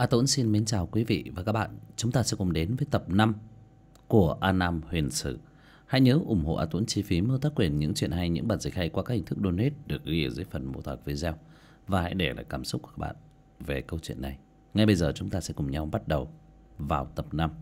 Tuấn xin mến chào quý vị và các bạn. Chúng ta sẽ cùng đến với tập 5 của An Nam Huyền Sử. Hãy nhớ ủng hộ Tuấn chi phí mua tác quyền những chuyện hay, những bản dịch hay qua các hình thức donate được ghi ở dưới phần mô tả video. Và hãy để lại cảm xúc của các bạn về câu chuyện này. Ngay bây giờ chúng ta sẽ cùng nhau bắt đầu vào tập 5.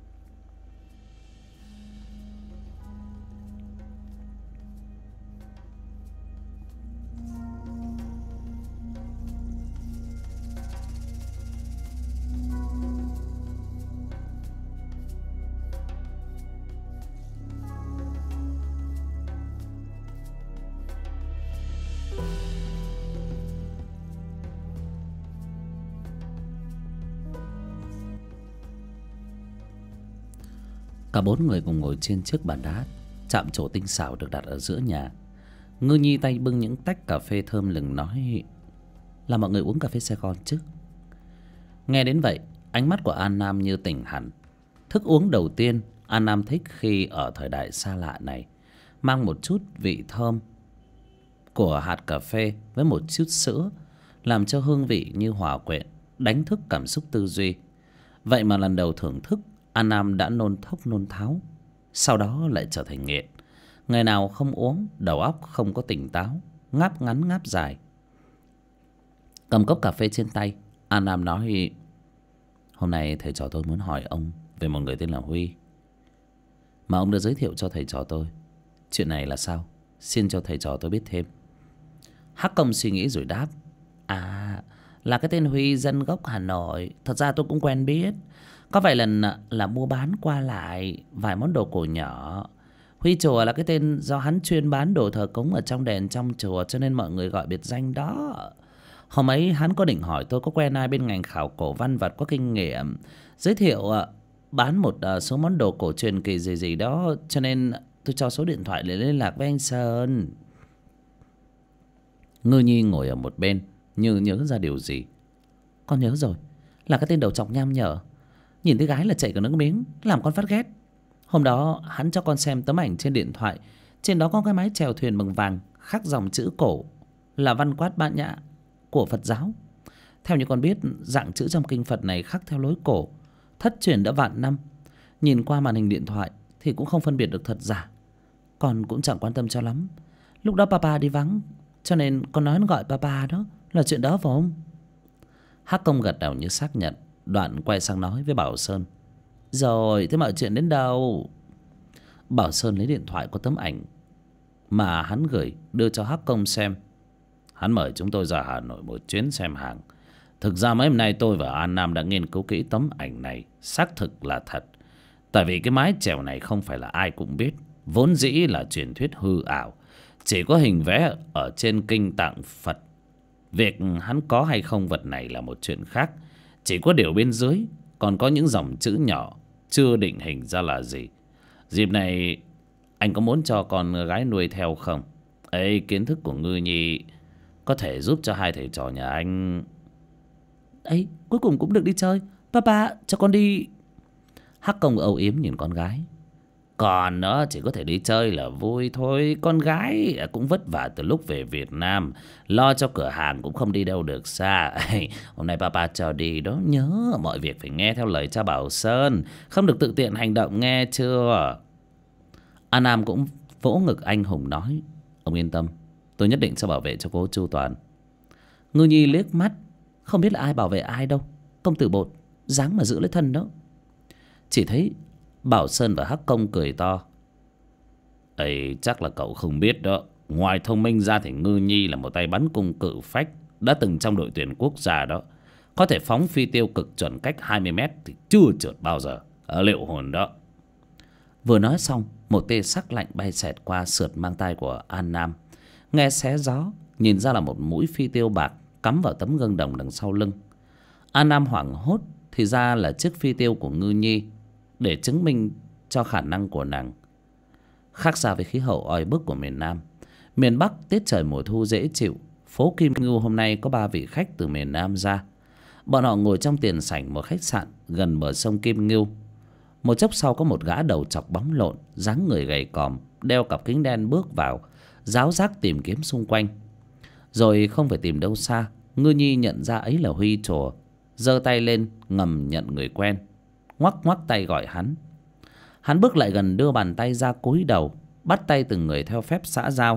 Cả bốn người cùng ngồi trên chiếc bàn đá chạm trổ tinh xảo được đặt ở giữa nhà. Ngư Nhi tay bưng những tách cà phê thơm lừng nói là mọi người uống cà phê Sài Gòn chứ. Nghe đến vậy, ánh mắt của An Nam như tỉnh hẳn. Thức uống đầu tiên An Nam thích khi ở thời đại xa lạ này mang một chút vị thơm của hạt cà phê với một chút sữa, làm cho hương vị như hòa quyện, đánh thức cảm xúc tư duy. Vậy mà lần đầu thưởng thức, An Nam đã nôn thốc nôn tháo, sau đó lại trở thành nghiện. Ngày nào không uống, đầu óc không có tỉnh táo, ngáp ngắn ngáp dài. Cầm cốc cà phê trên tay, An Nam nói: hôm nay thầy trò tôi muốn hỏi ông về một người tên là Huy, mà ông đã giới thiệu cho thầy trò tôi. Chuyện này là sao? Xin cho thầy trò tôi biết thêm. Hắc Công suy nghĩ rồi đáp: là cái tên Huy, dân gốc Hà Nội. Thật ra tôi cũng quen biết, có vài lần là mua bán qua lại vài món đồ cổ nhỏ. Huy chùa là cái tên do hắn chuyên bán đồ thờ cúng ở trong đền trong chùa, cho nên mọi người gọi biệt danh đó. Hôm ấy hắn có định hỏi tôi có quen ai bên ngành khảo cổ văn vật có kinh nghiệm, giới thiệu bán một số món đồ cổ truyền kỳ gì gì đó, cho nên tôi cho số điện thoại để liên lạc với anh Sơn. Ngư Nhi ngồi ở một bên như nhớ ra điều gì. Con nhớ rồi, là cái tên đầu trọc nham nhở, nhìn thấy gái là chạy cả nước miếng, làm con phát ghét. Hôm đó hắn cho con xem tấm ảnh trên điện thoại, trên đó có cái mái chèo thuyền bằng vàng khắc dòng chữ cổ là văn quát Bát Nhã của Phật giáo. Theo như con biết, dạng chữ trong kinh Phật này khắc theo lối cổ, thất truyền đã vạn năm. Nhìn qua màn hình điện thoại thì cũng không phân biệt được thật giả. Con cũng chẳng quan tâm cho lắm. Lúc đó papa đi vắng, cho nên con nói gọi papa đó là chuyện đó phải không? Hắc Công gật đầu như xác nhận, đoạn quay sang nói với Bảo Sơn: rồi, thế mọi chuyện đến đâu? Bảo Sơn lấy điện thoại có tấm ảnh mà hắn gửi đưa cho Hắc Công xem. Hắn mời chúng tôi ra Hà Nội một chuyến xem hàng. Thực ra mấy hôm nay tôi và An Nam đã nghiên cứu kỹ tấm ảnh này, xác thực là thật. Tại vì cái mái chèo này không phải là ai cũng biết, vốn dĩ là truyền thuyết hư ảo, chỉ có hình vẽ ở trên kinh tạng Phật. Việc hắn có hay không vật này là một chuyện khác. Chỉ có điều bên dưới còn có những dòng chữ nhỏ chưa định hình ra là gì. Dịp này anh có muốn cho con gái nuôi theo không? Ấy, kiến thức của Ngư Nhi có thể giúp cho hai thầy trò nhà anh. Ấy, cuối cùng cũng được đi chơi. Papa, cho con đi. Hắc Công âu yếm nhìn con gái. Còn nó chỉ có thể đi chơi là vui thôi. Con gái cũng vất vả từ lúc về Việt Nam, lo cho cửa hàng cũng không đi đâu được xa. Hôm nay papa cho đi đó. Nhớ mọi việc phải nghe theo lời cha Bảo Sơn, không được tự tiện hành động, nghe chưa? An Nam cũng vỗ ngực anh hùng nói: ông yên tâm, tôi nhất định sẽ bảo vệ cho cô chu toàn. Ngư Nhi liếc mắt, không biết là ai bảo vệ ai đâu. Công tử bột dáng mà giữ lấy thân đó. Chỉ thấy Bảo Sơn và Hắc Công cười to. Ấy, chắc là cậu không biết đó, ngoài thông minh ra thì Ngư Nhi là một tay bắn cung cự phách, đã từng trong đội tuyển quốc gia đó. Có thể phóng phi tiêu cực chuẩn cách 20 mét thì chưa trượt bao giờ. Liệu hồn đó. Vừa nói xong, một tia sắc lạnh bay xẹt qua sượt mang tai của An Nam. Nghe xé gió, nhìn ra là một mũi phi tiêu bạc cắm vào tấm gương đồng đằng sau lưng. An Nam hoảng hốt, thì ra là chiếc phi tiêu của Ngư Nhi, để chứng minh cho khả năng của nàng. Khác xa với khí hậu oi bức của miền Nam, miền Bắc tiết trời mùa thu dễ chịu. Phố Kim Ngưu hôm nay có 3 vị khách từ miền Nam ra. Bọn họ ngồi trong tiền sảnh một khách sạn gần bờ sông Kim Ngưu. Một chốc sau có một gã đầu chọc bóng lộn, dáng người gầy còm, đeo cặp kính đen bước vào, ráo rác tìm kiếm xung quanh. Rồi không phải tìm đâu xa, Ngư Nhi nhận ra ấy là Huy Trùa, giơ tay lên ngầm nhận người quen, ngoắc ngoắc tay gọi hắn. Hắn bước lại gần, đưa bàn tay ra cúi đầu bắt tay từng người theo phép xã giao.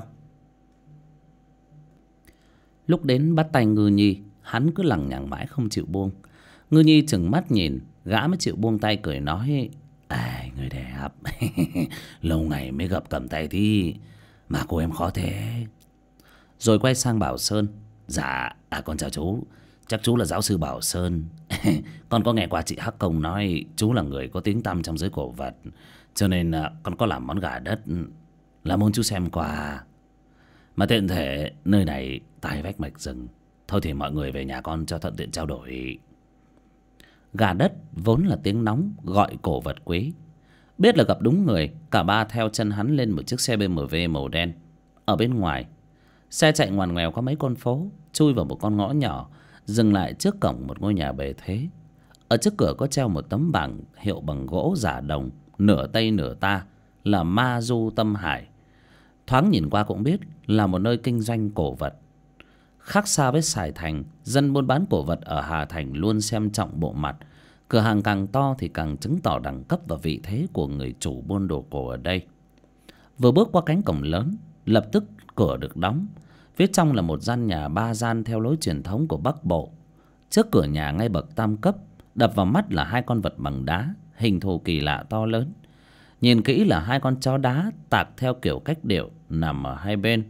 Lúc đến bắt tay Ngư Nhi, hắn cứ lằng nhằng mãi không chịu buông. Ngư Nhi trừng mắt nhìn, gã mới chịu buông tay, cười nói: "Ai, người đẹp, lâu ngày mới gặp cầm tay thì mà cô em khó thế." Rồi quay sang Bảo Sơn: "Dạ, con chào chú. Chắc chú là giáo sư Bảo Sơn. Con có nghe qua chị Hắc Công nói chú là người có tiếng tăm trong giới cổ vật, cho nên con có làm món gà đất, là muốn chú xem qua. Mà tiện thể nơi này tai vách mạch rừng, thôi thì mọi người về nhà con cho thuận tiện trao đổi." Gà đất vốn là tiếng nóng gọi cổ vật quý. Biết là gặp đúng người, cả ba theo chân hắn lên một chiếc xe BMW màu đen. Ở bên ngoài, xe chạy ngoằn ngoèo qua mấy con phố, chui vào một con ngõ nhỏ, dừng lại trước cổng một ngôi nhà bề thế. Ở trước cửa có treo một tấm bảng hiệu bằng gỗ giả đồng, nửa Tây nửa ta, là Ma Du Tâm Hải. Thoáng nhìn qua cũng biết là một nơi kinh doanh cổ vật. Khác xa với Sài Thành, dân buôn bán cổ vật ở Hà Thành luôn xem trọng bộ mặt. Cửa hàng càng to thì càng chứng tỏ đẳng cấp và vị thế của người chủ buôn đồ cổ ở đây. Vừa bước qua cánh cổng lớn, lập tức cửa được đóng. Phía trong là một gian nhà 3 gian theo lối truyền thống của Bắc Bộ. Trước cửa nhà ngay bậc tam cấp, đập vào mắt là hai con vật bằng đá, hình thù kỳ lạ to lớn. Nhìn kỹ là hai con chó đá tạc theo kiểu cách điệu nằm ở hai bên.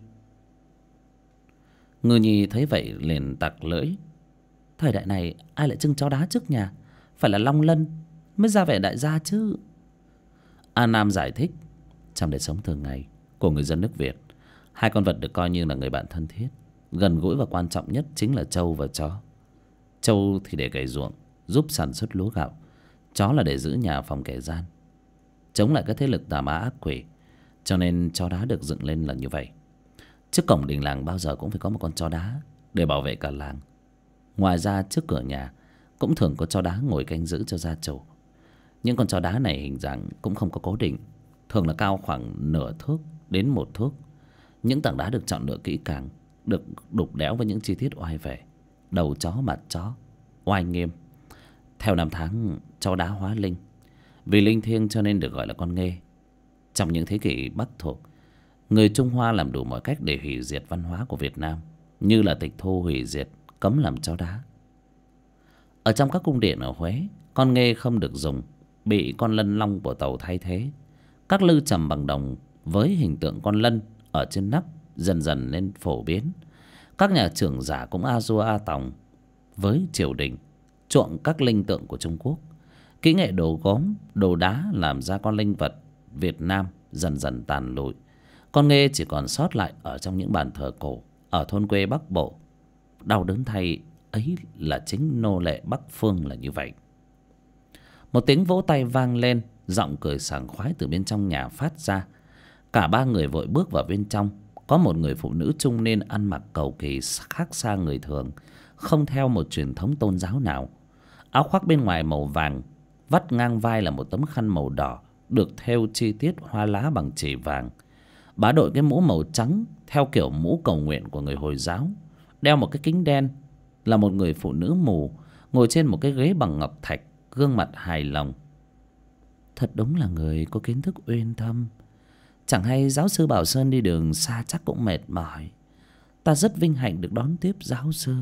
Ngư Nhi thấy vậy liền tặc lưỡi: "Thời đại này ai lại trưng chó đá trước nhà? Phải là Long Lân mới ra vẻ đại gia chứ." A Nam giải thích: "Trong đời sống thường ngày của người dân nước Việt, hai con vật được coi như là người bạn thân thiết, gần gũi và quan trọng nhất chính là trâu và chó. Trâu thì để cày ruộng, giúp sản xuất lúa gạo. Chó là để giữ nhà phòng kẻ gian, chống lại các thế lực tà ma ác quỷ. Cho nên chó đá được dựng lên là như vậy. Trước cổng đình làng bao giờ cũng phải có một con chó đá để bảo vệ cả làng. Ngoài ra trước cửa nhà cũng thường có chó đá ngồi canh giữ cho gia chủ. Những con chó đá này hình dạng cũng không có cố định, thường là cao khoảng nửa thước đến 1 thước. Những tảng đá được chọn lựa kỹ càng, được đục đẽo với những chi tiết oai vệ. Đầu chó, mặt chó, oai nghiêm. Theo năm tháng, chó đá hóa linh. Vì linh thiêng cho nên được gọi là con nghê. Trong những thế kỷ Bắc thuộc, người Trung Hoa làm đủ mọi cách để hủy diệt văn hóa của Việt Nam, như là tịch thu, hủy diệt, cấm làm chó đá. Ở trong các cung điện ở Huế, con nghê không được dùng, bị con lân long của tàu thay thế. Các lư trầm bằng đồng với hình tượng con lân ở trên nắp dần dần nên phổ biến. Các nhà trưởng giả cũng a dua a tòng với triều đình, chuộng các linh tượng của Trung Quốc. Kỹ nghệ đồ gốm, đồ đá làm ra con linh vật Việt Nam dần dần tàn lụi. Con nghê chỉ còn sót lại ở trong những bàn thờ cổ ở thôn quê Bắc Bộ. Đau đớn thay, ấy là chính nô lệ Bắc Phương là như vậy. Một tiếng vỗ tay vang lên, giọng cười sảng khoái từ bên trong nhà phát ra. Cả ba người vội bước vào bên trong. Có một người phụ nữ trung niên ăn mặc cầu kỳ khác xa người thường, không theo một truyền thống tôn giáo nào. Áo khoác bên ngoài màu vàng, vắt ngang vai là một tấm khăn màu đỏ được thêu chi tiết hoa lá bằng chỉ vàng. Bà đội cái mũ màu trắng theo kiểu mũ cầu nguyện của người Hồi giáo, đeo một cái kính đen. Là một người phụ nữ mù, ngồi trên một cái ghế bằng ngọc thạch, gương mặt hài lòng. Thật đúng là người có kiến thức uyên thâm. Chẳng hay giáo sư Bảo Sơn đi đường xa chắc cũng mệt mỏi. Ta rất vinh hạnh được đón tiếp giáo sư.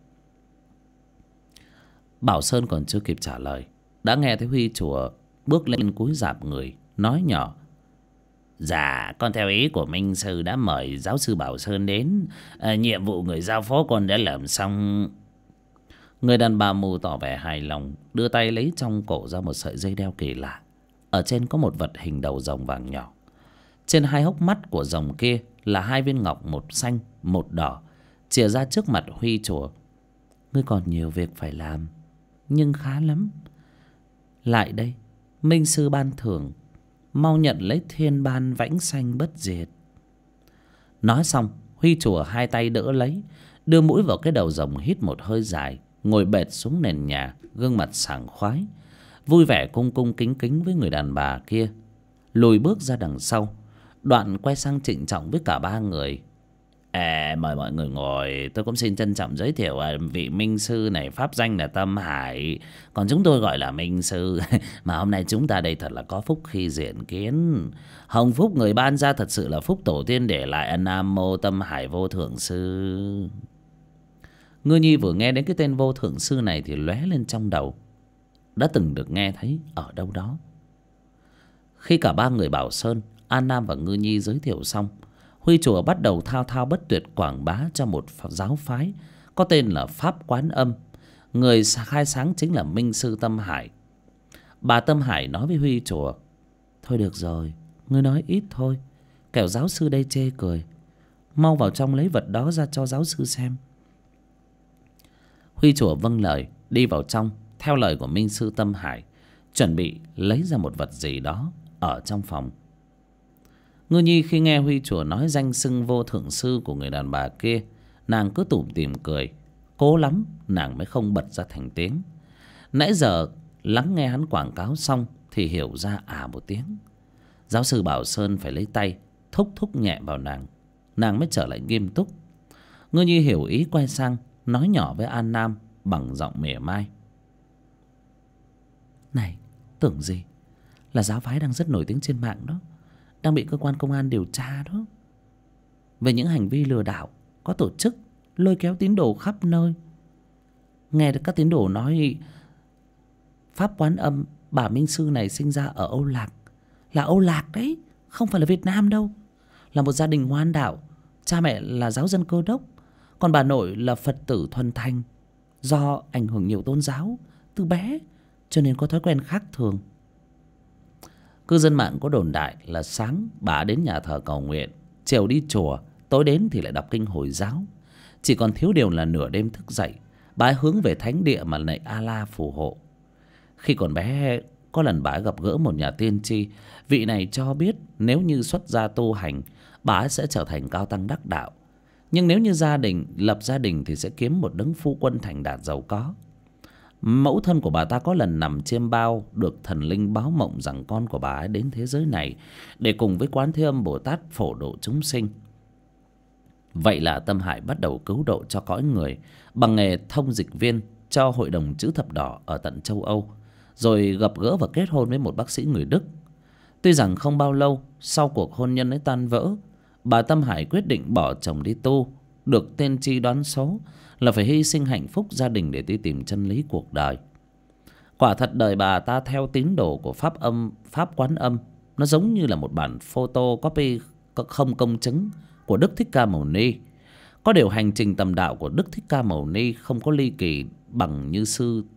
Bảo Sơn còn chưa kịp trả lời, đã nghe thấy Huy chùa bước lên cúi rạp người, nói nhỏ: "Dạ, con theo ý của Minh sư đã mời giáo sư Bảo Sơn đến. Nhiệm vụ người giao phó con đã làm xong." Người đàn bà mù tỏ vẻ hài lòng, đưa tay lấy trong cổ ra một sợi dây đeo kỳ lạ. Ở trên có một vật hình đầu rồng vàng nhỏ. Trên hai hốc mắt của rồng kia là hai viên ngọc, một xanh một đỏ, chìa ra trước mặt Huy chùa. "Ngươi còn nhiều việc phải làm, nhưng khá lắm. Lại đây, Minh sư ban thưởng, mau nhận lấy thiên ban vãnh sanh bất diệt." Nói xong, Huy chùa hai tay đỡ lấy, đưa mũi vào cái đầu rồng, hít một hơi dài, ngồi bệt xuống nền nhà, gương mặt sảng khoái, vui vẻ cung cung kính kính với người đàn bà kia. Lùi bước ra đằng sau, đoạn quay sang trịnh trọng với cả ba người: Mời mọi người ngồi. Tôi cũng xin trân trọng giới thiệu vị minh sư này, pháp danh là Tâm Hải, còn chúng tôi gọi là minh sư. Mà hôm nay chúng ta đây thật là có phúc khi diện kiến. Hồng phúc người ban ra thật sự là phúc tổ tiên để lại. Nam mô Tâm Hải vô thượng sư. Ngư nhi vừa nghe đến cái tên vô thượng sư này thì lóe lên trong đầu, đã từng được nghe thấy ở đâu đó. Khi cả ba người Bảo Sơn, An Nam và Ngư nhi giới thiệu xong, Huy chùa bắt đầu thao thao bất tuyệt quảng bá cho một giáo phái có tên là Pháp Quán Âm. Người khai sáng chính là minh sư Tâm Hải. Bà Tâm Hải nói với Huy chùa: thôi được rồi, ngươi nói ít thôi, kẻo giáo sư đây chê cười. Mau vào trong lấy vật đó ra cho giáo sư xem. Huy chùa vâng lời, đi vào trong theo lời của minh sư Tâm Hải, chuẩn bị lấy ra một vật gì đó ở trong phòng. Ngư nhi khi nghe Huy chùa nói danh xưng vô thượng sư của người đàn bà kia, nàng cứ tủm tỉm cười. Cố lắm nàng mới không bật ra thành tiếng. Nãy giờ lắng nghe hắn quảng cáo xong thì hiểu ra một tiếng. Giáo sư Bảo Sơn phải lấy tay thúc thúc nhẹ vào nàng, nàng mới trở lại nghiêm túc. Ngư nhi hiểu ý, quay sang nói nhỏ với An Nam bằng giọng mỉa mai: này, tưởng gì là giáo phái đang rất nổi tiếng trên mạng đó, đang bị cơ quan công an điều tra đó, về những hành vi lừa đảo có tổ chức, lôi kéo tín đồ khắp nơi. Nghe được các tín đồ nói Pháp Quán Âm, bà minh sư này sinh ra ở Âu Lạc, là Âu Lạc đấy, không phải là Việt Nam đâu. Là một gia đình ngoan đạo, cha mẹ là giáo dân Cơ đốc, còn bà nội là Phật tử thuần thành. Do ảnh hưởng nhiều tôn giáo từ bé cho nên có thói quen khác thường. Cư dân mạng có đồn đại là sáng bà đến nhà thờ cầu nguyện, chiều đi chùa, tối đến thì lại đọc kinh Hồi giáo. Chỉ còn thiếu điều là nửa đêm thức dậy, bà ấy hướng về thánh địa mà lạy Allah phù hộ. Khi còn bé, có lần bà ấy gặp gỡ một nhà tiên tri. Vị này cho biết nếu như xuất gia tu hành, bà ấy sẽ trở thành cao tăng đắc đạo. Nhưng nếu như lập gia đình thì sẽ kiếm một đấng phu quân thành đạt giàu có. Mẫu thân của bà ta có lần nằm chiêm bao, được thần linh báo mộng rằng con của bà ấy đến thế giới này để cùng với Quán Thế Âm Bồ Tát phổ độ chúng sinh. Vậy là Tâm Hải bắt đầu cứu độ cho cõi người bằng nghề thông dịch viên cho Hội đồng Chữ Thập Đỏ ở tận châu Âu, rồi gặp gỡ và kết hôn với một bác sĩ người Đức. Tuy rằng không bao lâu sau cuộc hôn nhân ấy tan vỡ, bà Tâm Hải quyết định bỏ chồng đi tu. Được tiên tri đoán số là phải hy sinh hạnh phúc gia đình để đi tìm chân lý cuộc đời. Quả thật đời bà ta theo tín đồ của Pháp Quán Âm, nó giống như là một bản photocopy không công chứng của Đức Thích Ca Mâu Ni. Có điều hành trình tầm đạo của Đức Thích Ca Mâu Ni không có ly kỳ bằng như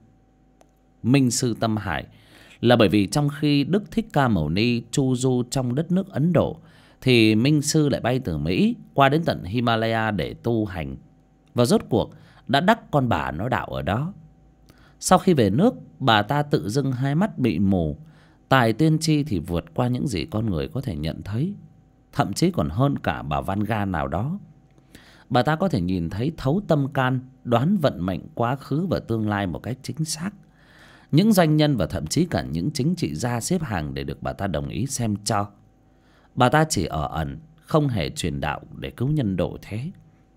minh sư Tâm Hải, là bởi vì trong khi Đức Thích Ca Mâu Ni chu du trong đất nước Ấn Độ, thì minh sư lại bay từ Mỹ qua đến tận Himalaya để tu hành, và rốt cuộc đã đắc con bà nó đạo ở đó. Sau khi về nước, bà ta tự dưng hai mắt bị mù, tài tiên tri thì vượt qua những gì con người có thể nhận thấy, thậm chí còn hơn cả bà Van Ga nào đó. Bà ta có thể nhìn thấy thấu tâm can, đoán vận mệnh quá khứ và tương lai một cách chính xác. Những doanh nhân và thậm chí cả những chính trị gia xếp hàng để được bà ta đồng ý xem cho. Bà ta chỉ ở ẩn, không hề truyền đạo để cứu nhân độ thế.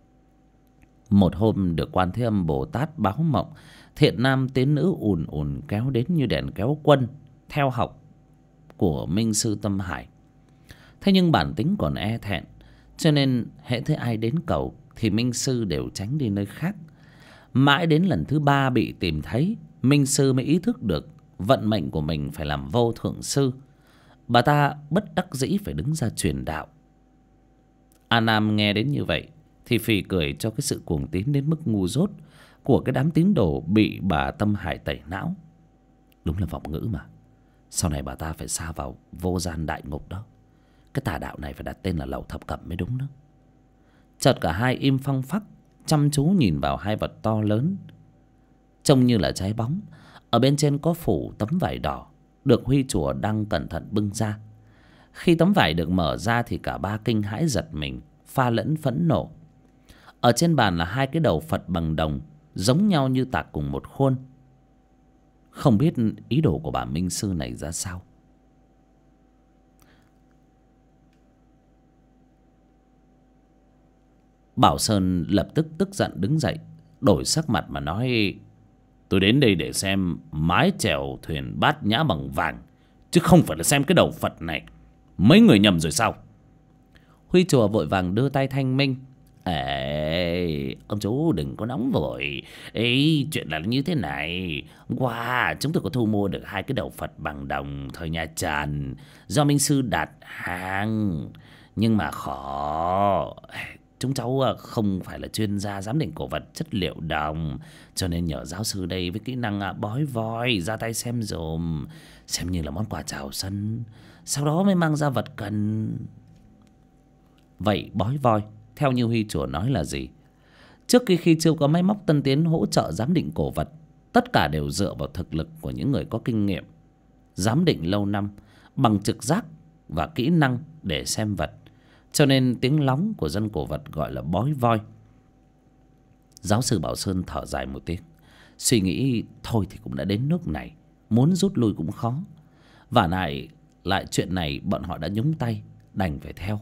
Một hôm được Quan Thế Âm Bồ Tát báo mộng, thiện nam tín nữ ùn ùn kéo đến như đèn kéo quân theo học của minh sư Tâm Hải. Thế nhưng bản tính còn e thẹn, cho nên hễ thấy ai đến cầu thì minh sư đều tránh đi nơi khác. Mãi đến lần thứ 3 bị tìm thấy, minh sư mới ý thức được vận mệnh của mình phải làm vô thượng sư. Bà ta bất đắc dĩ phải đứng ra truyền đạo. A Nam nghe đến như vậy thì phì cười cho cái sự cuồng tín đến mức ngu dốt của cái đám tín đồ bị bà Tâm Hải tẩy não. Đúng là vọng ngữ mà. Sau này bà ta phải sa vào vô gian đại ngục đó. Cái tà đạo này phải đặt tên là Lầu Thập Cẩm mới đúng đó. Chợt cả hai im phăng phắc, chăm chú nhìn vào hai vật to lớn, trông như là trái bóng. Ở bên trên có phủ tấm vải đỏ, được Huy chùa đang cẩn thận bưng ra. Khi tấm vải được mở ra thì cả ba kinh hãi giật mình, pha lẫn phẫn nộ. Ở trên bàn là hai cái đầu Phật bằng đồng, giống nhau như tạc cùng một khuôn. Không biết ý đồ của bà minh sư này ra sao. Bảo Sơn lập tức tức giận đứng dậy, đổi sắc mặt mà nói: tôi đến đây để xem mái chèo thuyền Bát Nhã bằng vàng, chứ không phải là xem cái đầu Phật này. Mấy người nhầm rồi sao? Huy chùa vội vàng đưa tay thanh minh: ê, ông chú đừng có nóng vội. Ấy, chuyện là như thế này. Wow, chúng tôi có thu mua được 2 cái đầu Phật bằng đồng thời nhà Trần do minh sư đặt hàng, nhưng mà khó. Chúng cháu không phải là chuyên gia giám định cổ vật chất liệu đồng, cho nên nhờ giáo sư đây với kỹ năng bói voi ra tay xem dùm, xem như là món quà chào sân, sau đó mới mang ra vật cần. Vậy bói voi theo như Huy chùa nói là gì? Trước khi chưa có máy móc tân tiến hỗ trợ giám định cổ vật, tất cả đều dựa vào thực lực của những người có kinh nghiệm giám định lâu năm, bằng trực giác và kỹ năng để xem vật, cho nên tiếng lóng của dân cổ vật gọi là bói voi. Giáo sư Bảo Sơn thở dài một tiếng, suy nghĩ thôi thì cũng đã đến nước này, muốn rút lui cũng khó. Và lại chuyện này bọn họ đã nhúng tay, đành phải theo.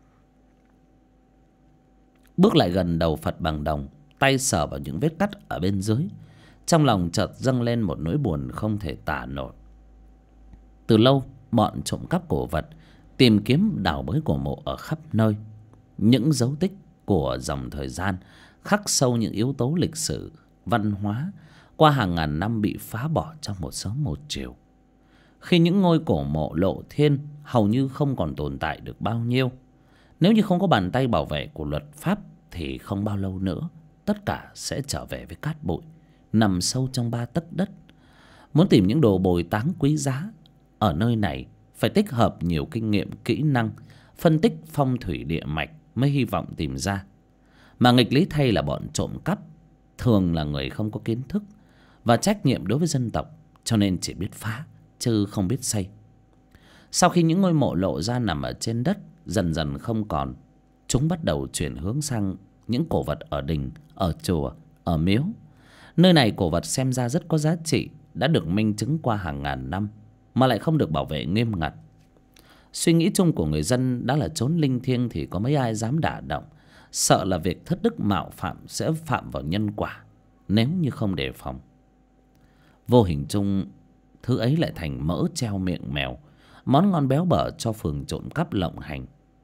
Bước lại gần đầu Phật bằng đồng, tay sờ vào những vết cắt ở bên dưới, trong lòng chợt dâng lên một nỗi buồn không thể tả nổi. Từ lâu bọn trộm cắp cổ vật tìm kiếm đào bới cổ mộ ở khắp nơi. Những dấu tích của dòng thời gian khắc sâu những yếu tố lịch sử, văn hóa qua hàng ngàn năm bị phá bỏ trong một sớm một chiều. Khi những ngôi cổ mộ lộ thiên hầu như không còn tồn tại được bao nhiêu, nếu như không có bàn tay bảo vệ của luật pháp thì không bao lâu nữa tất cả sẽ trở về với cát bụi, nằm sâu trong 3 tấc đất. Muốn tìm những đồ bồi táng quý giá ở nơi này phải tích hợp nhiều kinh nghiệm, kỹ năng, phân tích phong thủy địa mạch mới hy vọng tìm ra. Mà nghịch lý thay là bọn trộm cắp thường là người không có kiến thức và trách nhiệm đối với dân tộc, cho nên chỉ biết phá chứ không biết xây. Sau khi những ngôi mộ lộ ra nằm ở trên đất dần dần không còn, chúng bắt đầu chuyển hướng sang những cổ vật ở đình, ở chùa, ở miếu. Nơi này cổ vật xem ra rất có giá trị, đã được minh chứng qua hàng ngàn năm mà lại không được bảo vệ nghiêm ngặt. Suy nghĩ chung của người dân đã là chốn linh thiêng thì có mấy ai dám đả động, sợ là việc thất đức mạo phạm sẽ phạm vào nhân quả nếu như không đề phòng. Vô hình chung thứ ấy lại thành mỡ treo miệng mèo, món ngon béo bở cho phường trộm cắp lộng hành.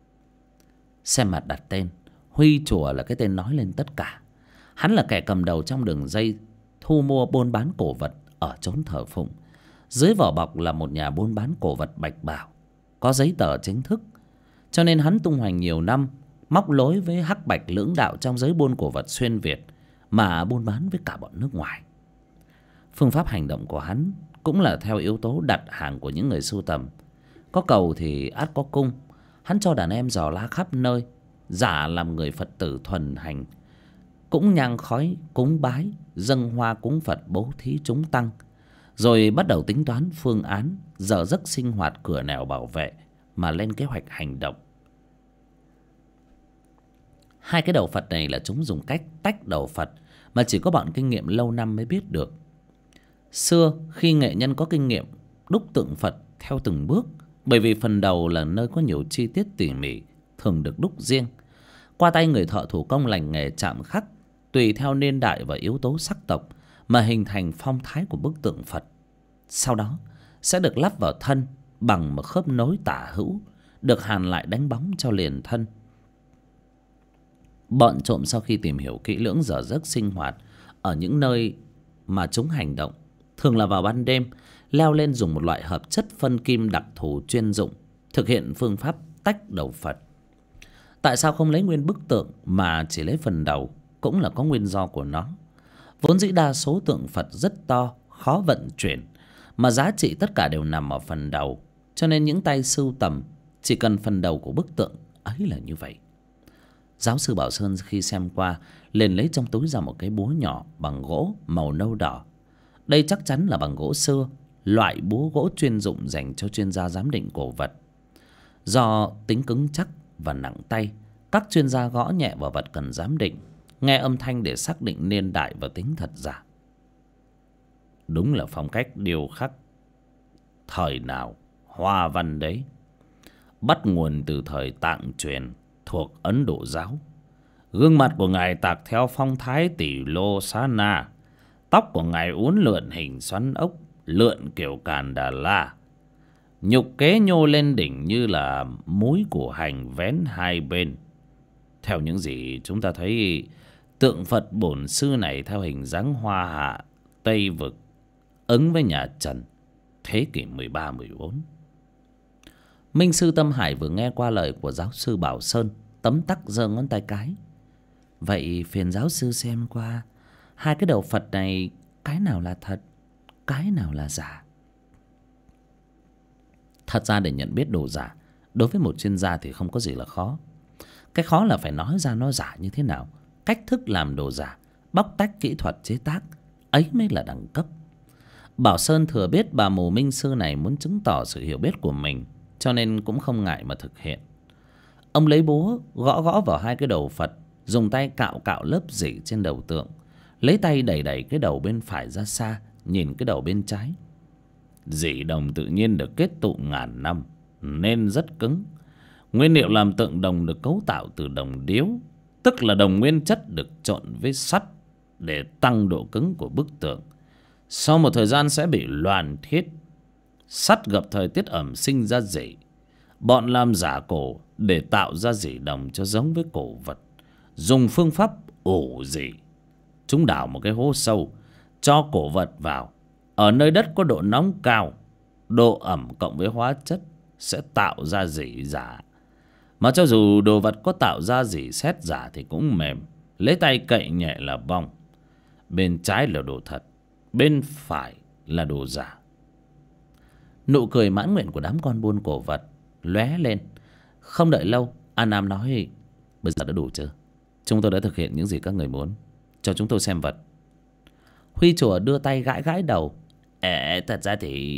Xem mặt đặt tên, Huy chùa là cái tên nói lên tất cả. Hắn là kẻ cầm đầu trong đường dây thu mua buôn bán cổ vật ở chốn thờ phụng. Dưới vỏ bọc là một nhà buôn bán cổ vật bạch bào, có giấy tờ chính thức, cho nên hắn tung hoành nhiều năm, móc lối với hắc bạch lưỡng đạo trong giới buôn cổ vật xuyên Việt, mà buôn bán với cả bọn nước ngoài. Phương pháp hành động của hắn cũng là theo yếu tố đặt hàng của những người sưu tầm. Có cầu thì ắt có cung. Hắn cho đàn em dò la khắp nơi, giả làm người Phật tử thuần hành, cũng nhang khói cúng bái, dâng hoa cúng Phật, bố thí chúng tăng, rồi bắt đầu tính toán phương án giờ giấc sinh hoạt cửa nẻo bảo vệ mà lên kế hoạch hành động. 2 cái đầu Phật này là chúng dùng cách tách đầu Phật mà chỉ có bọn kinh nghiệm lâu năm mới biết được. Xưa khi nghệ nhân có kinh nghiệm đúc tượng Phật theo từng bước, bởi vì phần đầu là nơi có nhiều chi tiết tỉ mỉ, thường được đúc riêng qua tay người thợ thủ công lành nghề chạm khắc, tùy theo niên đại và yếu tố sắc tộc mà hình thành phong thái của bức tượng Phật. Sau đó sẽ được lắp vào thân bằng một khớp nối tả hữu, được hàn lại đánh bóng cho liền thân. Bọn trộm sau khi tìm hiểu kỹ lưỡng giờ giấc sinh hoạt ở những nơi mà chúng hành động, thường là vào ban đêm, leo lên dùng một loại hợp chất phân kim đặc thù chuyên dụng thực hiện phương pháp tách đầu Phật. Tại sao không lấy nguyên bức tượng mà chỉ lấy phần đầu cũng là có nguyên do của nó. Vốn dĩ đa số tượng Phật rất to, khó vận chuyển, mà giá trị tất cả đều nằm ở phần đầu, cho nên những tay sưu tầm chỉ cần phần đầu của bức tượng ấy là như vậy. Giáo sư Bảo Sơn khi xem qua liền lấy trong túi ra một cái búa nhỏ bằng gỗ màu nâu đỏ. Đây chắc chắn là bằng gỗ xưa, loại búa gỗ chuyên dụng dành cho chuyên gia giám định cổ vật. Do tính cứng chắc và nặng tay, các chuyên gia gõ nhẹ vào vật cần giám định, nghe âm thanh để xác định niên đại và tính thật giả. Đúng là phong cách điêu khắc thời nào hoa văn đấy, bắt nguồn từ thời Tạng truyền thuộc Ấn Độ giáo, Gương mặt của ngài tạc theo phong thái tỷ lô xá na. Tóc của ngài uốn lượn hình xoắn ốc, lượn kiểu Càn Đà La. Nhục kế nhô lên đỉnh như là múi của hành vén hai bên. Theo những gì chúng ta thấy, tượng Phật Bổn Sư này theo hình dáng Hoa Hạ, Tây Vực, ứng với nhà Trần, thế kỷ 13-14. Minh sư Tâm Hải vừa nghe qua lời của giáo sư Bảo Sơn, tấm tắc giơ ngón tay cái. Vậy phiền giáo sư xem qua hai cái đầu Phật này, cái nào là thật, cái nào là giả? Thật ra để nhận biết đồ giả, đối với một chuyên gia thì không có gì là khó. Cái khó là phải nói ra nó giả như thế nào, cách thức làm đồ giả, bóc tách kỹ thuật chế tác, ấy mới là đẳng cấp. Bảo Sơn thừa biết bà mù minh sư này muốn chứng tỏ sự hiểu biết của mình, cho nên cũng không ngại mà thực hiện. Ông lấy búa gõ gõ vào hai cái đầu Phật, dùng tay cạo cạo lớp rỉ trên đầu tượng, lấy tay đẩy đẩy cái đầu bên phải ra xa, nhìn cái đầu bên trái. Rỉ đồng tự nhiên được kết tụ ngàn năm nên rất cứng. Nguyên liệu làm tượng đồng được cấu tạo từ đồng điếu, tức là đồng nguyên chất được trộn với sắt để tăng độ cứng của bức tượng. Sau một thời gian sẽ bị loàn thiết. Sắt gặp thời tiết ẩm sinh ra rỉ. Bọn làm giả cổ để tạo ra rỉ đồng cho giống với cổ vật, dùng phương pháp ủ rỉ. Chúng đào một cái hố sâu, cho cổ vật vào. Ở nơi đất có độ nóng cao, độ ẩm cộng với hóa chất sẽ tạo ra rỉ giả. Mà cho dù đồ vật có tạo ra rỉ sét giả thì cũng mềm, lấy tay cậy nhẹ là bong. Bên trái là đồ thật, bên phải là đồ giả. Nụ cười mãn nguyện của đám con buôn cổ vật lóe lên. Không đợi lâu, An Nam nói: bây giờ đã đủ chưa? Chúng tôi đã thực hiện những gì các người muốn. Cho chúng tôi xem vật. Huy chùa đưa tay gãi gãi đầu. Thật ra thì...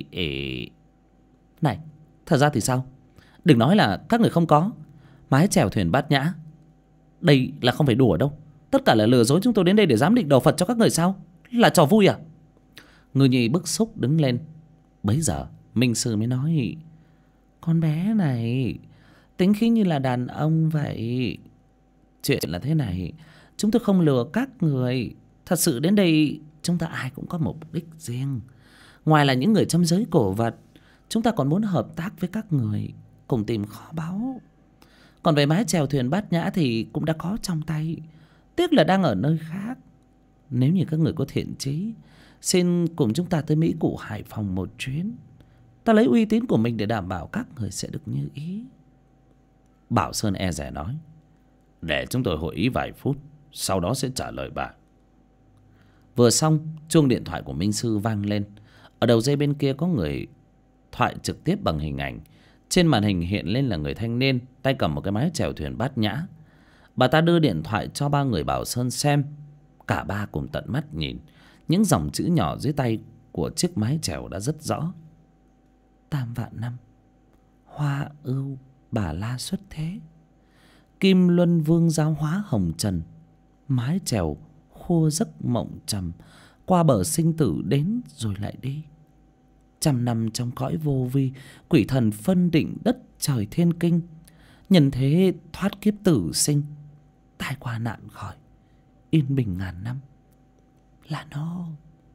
Này, thật ra thì sao? Đừng nói là các người không có mái chèo thuyền Bát Nhã. Đây là không phải đùa đâu. Tất cả là lừa dối chúng tôi đến đây để giám định đầu Phật cho các người sao? Là trò vui à? Ngư Nhi bức xúc đứng lên. Bấy giờ Minh sư mới nói: con bé này tính khí như là đàn ông vậy. Chuyện là thế này, chúng tôi không lừa các người. Thật sự đến đây chúng ta ai cũng có mục đích riêng. Ngoài là những người trong giới cổ vật, chúng ta còn muốn hợp tác với các người cùng tìm kho báu. Còn về mái chèo thuyền Bát Nhã thì cũng đã có trong tay, tiếc là đang ở nơi khác. Nếu như các người có thiện chí, xin cùng chúng ta tới Mỹ Cụ Hải Phòng một chuyến. Ta lấy uy tín của mình để đảm bảo các người sẽ được như ý. Bảo Sơn e dè nói: để chúng tôi hội ý vài phút, sau đó sẽ trả lời bà. Vừa xong, chuông điện thoại của Minh sư vang lên. Ở đầu dây bên kia có người thoại trực tiếp bằng hình ảnh. Trên màn hình hiện lên là người thanh niên, tay cầm một cái mái chèo thuyền Bát Nhã. Bà ta đưa điện thoại cho ba người Bảo Sơn xem. Cả ba cùng tận mắt nhìn. Những dòng chữ nhỏ dưới tay của chiếc mái chèo đã rất rõ: Tam vạn năm, Hoa Ưu Bà La xuất thế, Kim Luân Vương giáo hóa hồng trần, mái chèo khua giấc mộng trầm, qua bờ sinh tử đến rồi lại đi. Trăm năm trong cõi vô vi, quỷ thần phân định đất trời thiên kinh, nhân thế thoát kiếp tử sinh, tai qua nạn khỏi, yên bình ngàn năm. Là nó.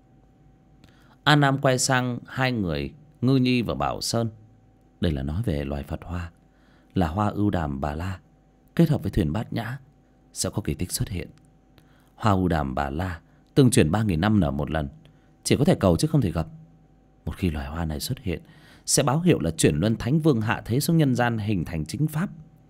An Nam quay sang hai người Ngư Nhi và Bảo Sơn. Đây là nói về loài Phật Hoa, là Hoa Ưu Đàm Bà La kết hợp với thuyền Bát Nhã sẽ có kỳ tích xuất hiện. Hoa Ưu Đàm Bà La tương truyền 3.000 năm nở một lần, chỉ có thể cầu chứ không thể gặp. Một khi loài hoa này xuất hiện, sẽ báo hiệu là chuyển luân thánh vương hạ thế xuống nhân gian, hình thành chính pháp.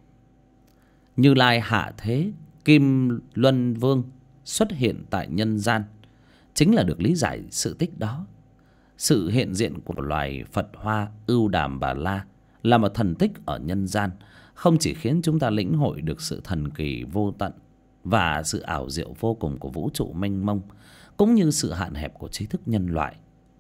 Như Lai hạ thế, Kim Luân Vương xuất hiện tại nhân gian, chính là được lý giải sự tích đó. Sự hiện diện của loài Phật Hoa Ưu Đàm Bà La là một thần tích ở nhân gian, không chỉ khiến chúng ta lĩnh hội được sự thần kỳ vô tận và sự ảo diệu vô cùng của vũ trụ mênh mông, cũng như sự hạn hẹp của trí thức nhân loại.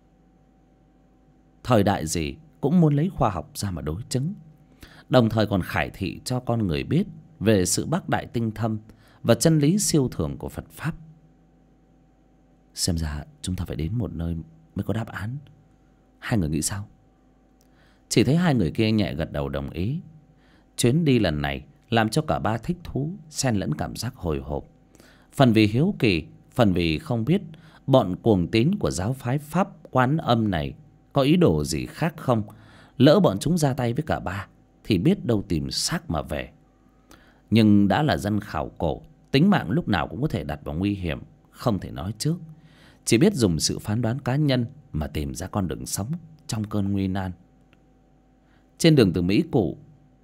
Thời đại gì cũng muốn lấy khoa học ra mà đối chứng, đồng thời còn khải thị cho con người biết về sự bác đại tinh thâm và chân lý siêu thường của Phật Pháp. Xem ra chúng ta phải đến một nơi mới có đáp án. Hai người nghĩ sao? Chỉ thấy hai người kia nhẹ gật đầu đồng ý. Chuyến đi lần này làm cho cả ba thích thú, xen lẫn cảm giác hồi hộp. Phần vì hiếu kỳ, phần vì không biết bọn cuồng tín của giáo phái Pháp Quán Âm này có ý đồ gì khác không. Lỡ bọn chúng ra tay với cả ba thì biết đâu tìm xác mà về. Nhưng đã là dân khảo cổ, tính mạng lúc nào cũng có thể đặt vào nguy hiểm, không thể nói trước. Chỉ biết dùng sự phán đoán cá nhân mà tìm ra con đường sống trong cơn nguy nan. Trên đường từ Mỹ Cụ,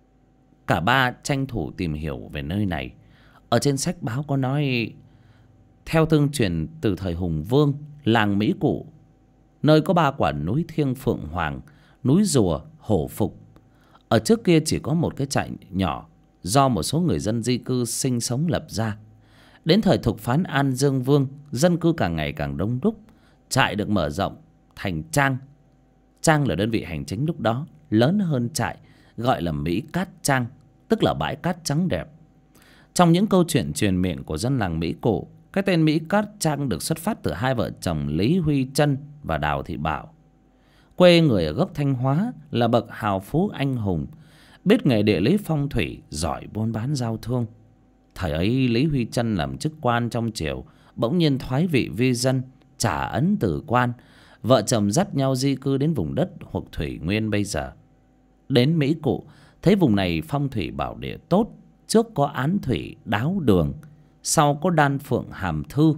cả ba tranh thủ tìm hiểu về nơi này. Ở trên sách báo có nói, theo tương truyền từ thời Hùng Vương, làng Mỹ Cụ, nơi có 3 quả núi thiêng Phượng Hoàng, núi Rùa, Hổ Phục. Ở trước kia chỉ có một cái trại nhỏ do một số người dân di cư sinh sống lập ra. Đến thời thục phán An Dương Vương, dân cư càng ngày càng đông đúc, trại được mở rộng thành trang. Trang là đơn vị hành chính lúc đó, lớn hơn trại, gọi là Mỹ Cát Trang, tức là bãi cát trắng đẹp. Trong những câu chuyện truyền miệng của dân làng Mỹ Cụ, cái tên Mỹ Cát Trang được xuất phát từ hai vợ chồng Lý Huy Trân và Đào Thị Bảo. Quê người ở gốc Thanh Hóa, là bậc hào phú anh hùng, biết nghề địa lý phong thủy, giỏi buôn bán giao thương. Thời ấy Lý Huy Trân làm chức quan trong triều, bỗng nhiên thoái vị vi dân, trả ấn từ quan. Vợ chồng dắt nhau di cư đến vùng đất thuộc Thủy Nguyên bây giờ. Đến Mỹ Cụ, thấy vùng này phong thủy bảo địa tốt. Trước có Án Thủy Đáo Đường, sau có Đan Phượng Hàm Thư,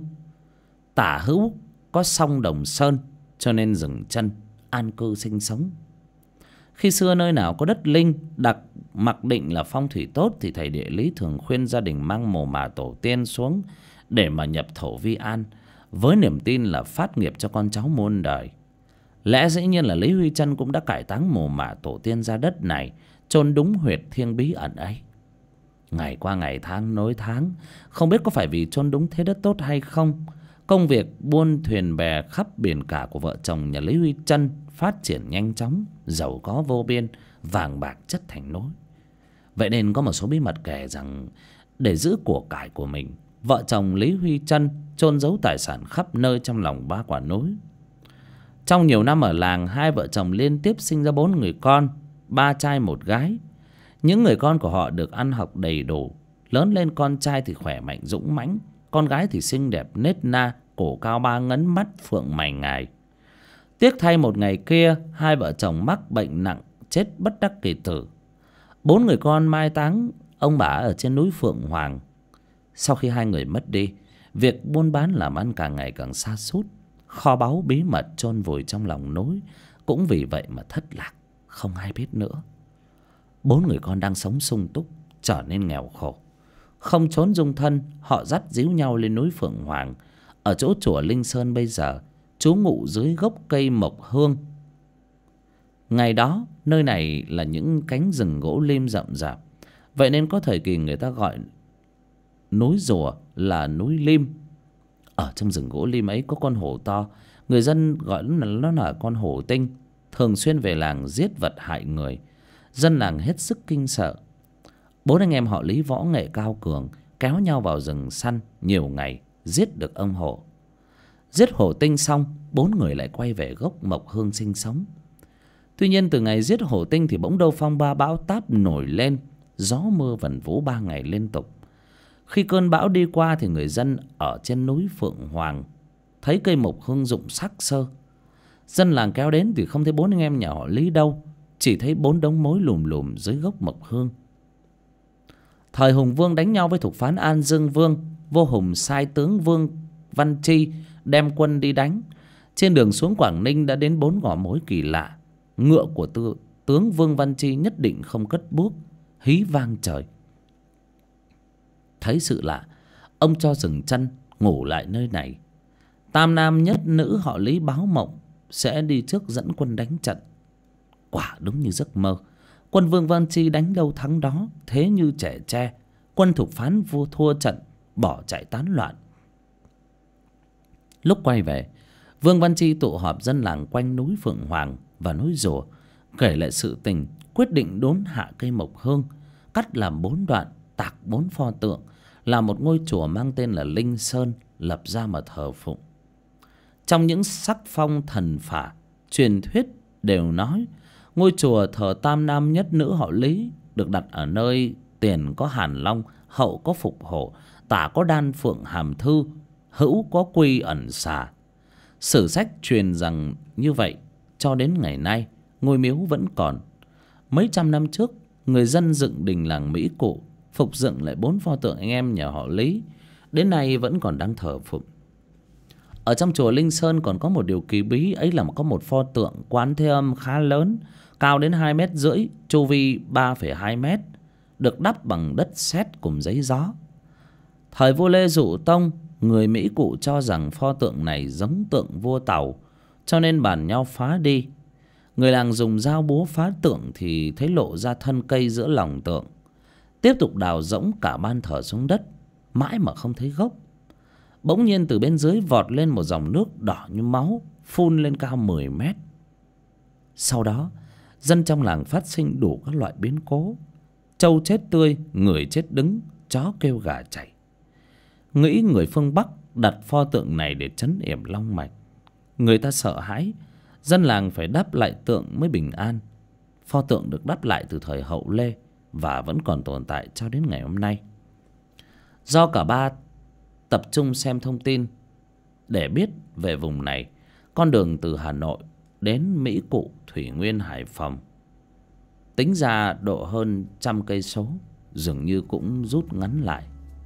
tả hữu có sông Đồng Sơn, cho nên dừng chân an cư sinh sống. Khi xưa nơi nào có đất linh mặc định là phong thủy tốt thì thầy địa lý thường khuyên gia đình mang mồ mả tổ tiên xuống để mà nhập thổ vi an, với niềm tin là phát nghiệp cho con cháu muôn đời. Lẽ dĩ nhiên là Lý Huy Trân cũng đã cải táng mồ mả tổ tiên ra đất này, chôn đúng huyệt thiêng bí ẩn ấy. Ngày qua ngày, tháng nối tháng, không biết có phải vì chôn đúng thế đất tốt hay không, công việc buôn thuyền bè khắp biển cả của vợ chồng nhà Lý Huy Trân phát triển nhanh chóng, giàu có vô biên, vàng bạc chất thành núi. Vậy nên có một số bí mật kể rằng để giữ của cải của mình, vợ chồng Lý Huy Trân chôn giấu tài sản khắp nơi trong lòng 3 quả núi. Trong nhiều năm ở làng, hai vợ chồng liên tiếp sinh ra 4 người con, 3 trai 1 gái. Những người con của họ được ăn học đầy đủ, lớn lên con trai thì khỏe mạnh dũng mãnh, con gái thì xinh đẹp nết na, cổ cao 3 ngấn, mắt phượng mày ngài. Tiếc thay một ngày kia, hai vợ chồng mắc bệnh nặng, chết bất đắc kỳ tử. 4 người con mai táng ông bà ở trên núi Phượng Hoàng. Sau khi hai người mất đi, việc buôn bán làm ăn càng ngày càng sa sút. Kho báu bí mật chôn vùi trong lòng núi cũng vì vậy mà thất lạc, không ai biết nữa. 4 người con đang sống sung túc trở nên nghèo khổ. Không trốn dung thân, họ dắt díu nhau lên núi Phượng Hoàng. Ở chỗ chùa Linh Sơn bây giờ, trú ngụ dưới gốc cây mộc hương. Ngày đó, nơi này là những cánh rừng gỗ lim rậm rạp, vậy nên có thời kỳ người ta gọi núi Rùa là núi Lim. Ở trong rừng gỗ lim ấy có con hổ to, người dân gọi nó là con hổ tinh, thường xuyên về làng giết vật hại người. Dân làng hết sức kinh sợ. 4 anh em họ Lý võ nghệ cao cường, kéo nhau vào rừng săn nhiều ngày, giết được ông hổ. Giết hổ tinh xong, 4 người lại quay về gốc mộc hương sinh sống. Tuy nhiên từ ngày giết hổ tinh thì bỗng đâu phong ba bão táp nổi lên, gió mưa vần vũ 3 ngày liên tục. Khi cơn bão đi qua thì người dân ở trên núi Phượng Hoàng thấy cây mộc hương rụng sắc sơ. Dân làng kéo đến thì không thấy 4 anh em nhà họ Lý đâu, chỉ thấy 4 đống mối lùm lùm dưới gốc mộc hương. Thời Hùng Vương đánh nhau với thục phán An Dương Vương, vua Hùng sai tướng Vương Văn Chi đem quân đi đánh. Trên đường xuống Quảng Ninh đã đến 4 ngõ mối kỳ lạ. Ngựa của tướng Vương Văn Chi nhất định không cất bước, hí vang trời. Thấy sự lạ, ông cho dừng chân ngủ lại nơi này. Tam nam nhất nữ họ Lý báo mộng sẽ đi trước dẫn quân đánh trận. Quả đúng như giấc mơ, quân Vương Văn Chi đánh đâu thắng đó, thế như trẻ tre. Quân thục phán vua thua trận, bỏ chạy tán loạn. Lúc quay về, Vương Văn Chi tụ họp dân làng quanh núi Phượng Hoàng và núi Rùa, kể lại sự tình, quyết định đốn hạ cây mộc hương, cắt làm 4 đoạn, tạc 4 pho tượng, là một ngôi chùa mang tên là Linh Sơn, lập ra mà thờ phụng. Trong những sắc phong thần phả, truyền thuyết đều nói ngôi chùa thờ tam nam nhất nữ họ Lý được đặt ở nơi tiền có Hàn Long, hậu có Phục Hổ, tả có Đan Phượng Hàm Thư, hữu có Quy Ẩn Xà. Sử sách truyền rằng như vậy cho đến ngày nay ngôi miếu vẫn còn. Mấy trăm năm trước, người dân dựng đình làng Mỹ Cụ, phục dựng lại 4 pho tượng anh em nhà họ Lý, đến nay vẫn còn đang thờ phụng. Ở trong chùa Linh Sơn còn có một điều kỳ bí, ấy là có một pho tượng Quán Thế Âm khá lớn, cao đến 2,5 mét, chu vi 3,2 mét, được đắp bằng đất sét cùng giấy gió. Thời vua Lê Dụ Tông, người Mỹ Cụ cho rằng pho tượng này giống tượng vua Tàu, cho nên bàn nhau phá đi. Người làng dùng dao búa phá tượng thì thấy lộ ra thân cây giữa lòng tượng. Tiếp tục đào rỗng cả ban thờ xuống đất, mãi mà không thấy gốc. Bỗng nhiên từ bên dưới vọt lên một dòng nước đỏ như máu, phun lên cao 10 mét. Sau đó, dân trong làng phát sinh đủ các loại biến cố. Trâu chết tươi, người chết đứng, chó kêu gà chạy. Nghĩ người phương Bắc đặt pho tượng này để trấn yểm long mạch. Người ta sợ hãi, dân làng phải đắp lại tượng mới bình an. Pho tượng được đắp lại từ thời Hậu Lê và vẫn còn tồn tại cho đến ngày hôm nay. Do cả ba tập trung xem thông tin để biết về vùng này, con đường từ Hà Nội đến Mỹ Cụ, Thủy Nguyên, Hải Phòng tính ra độ hơn 100 cây số dường như cũng rút ngắn lại.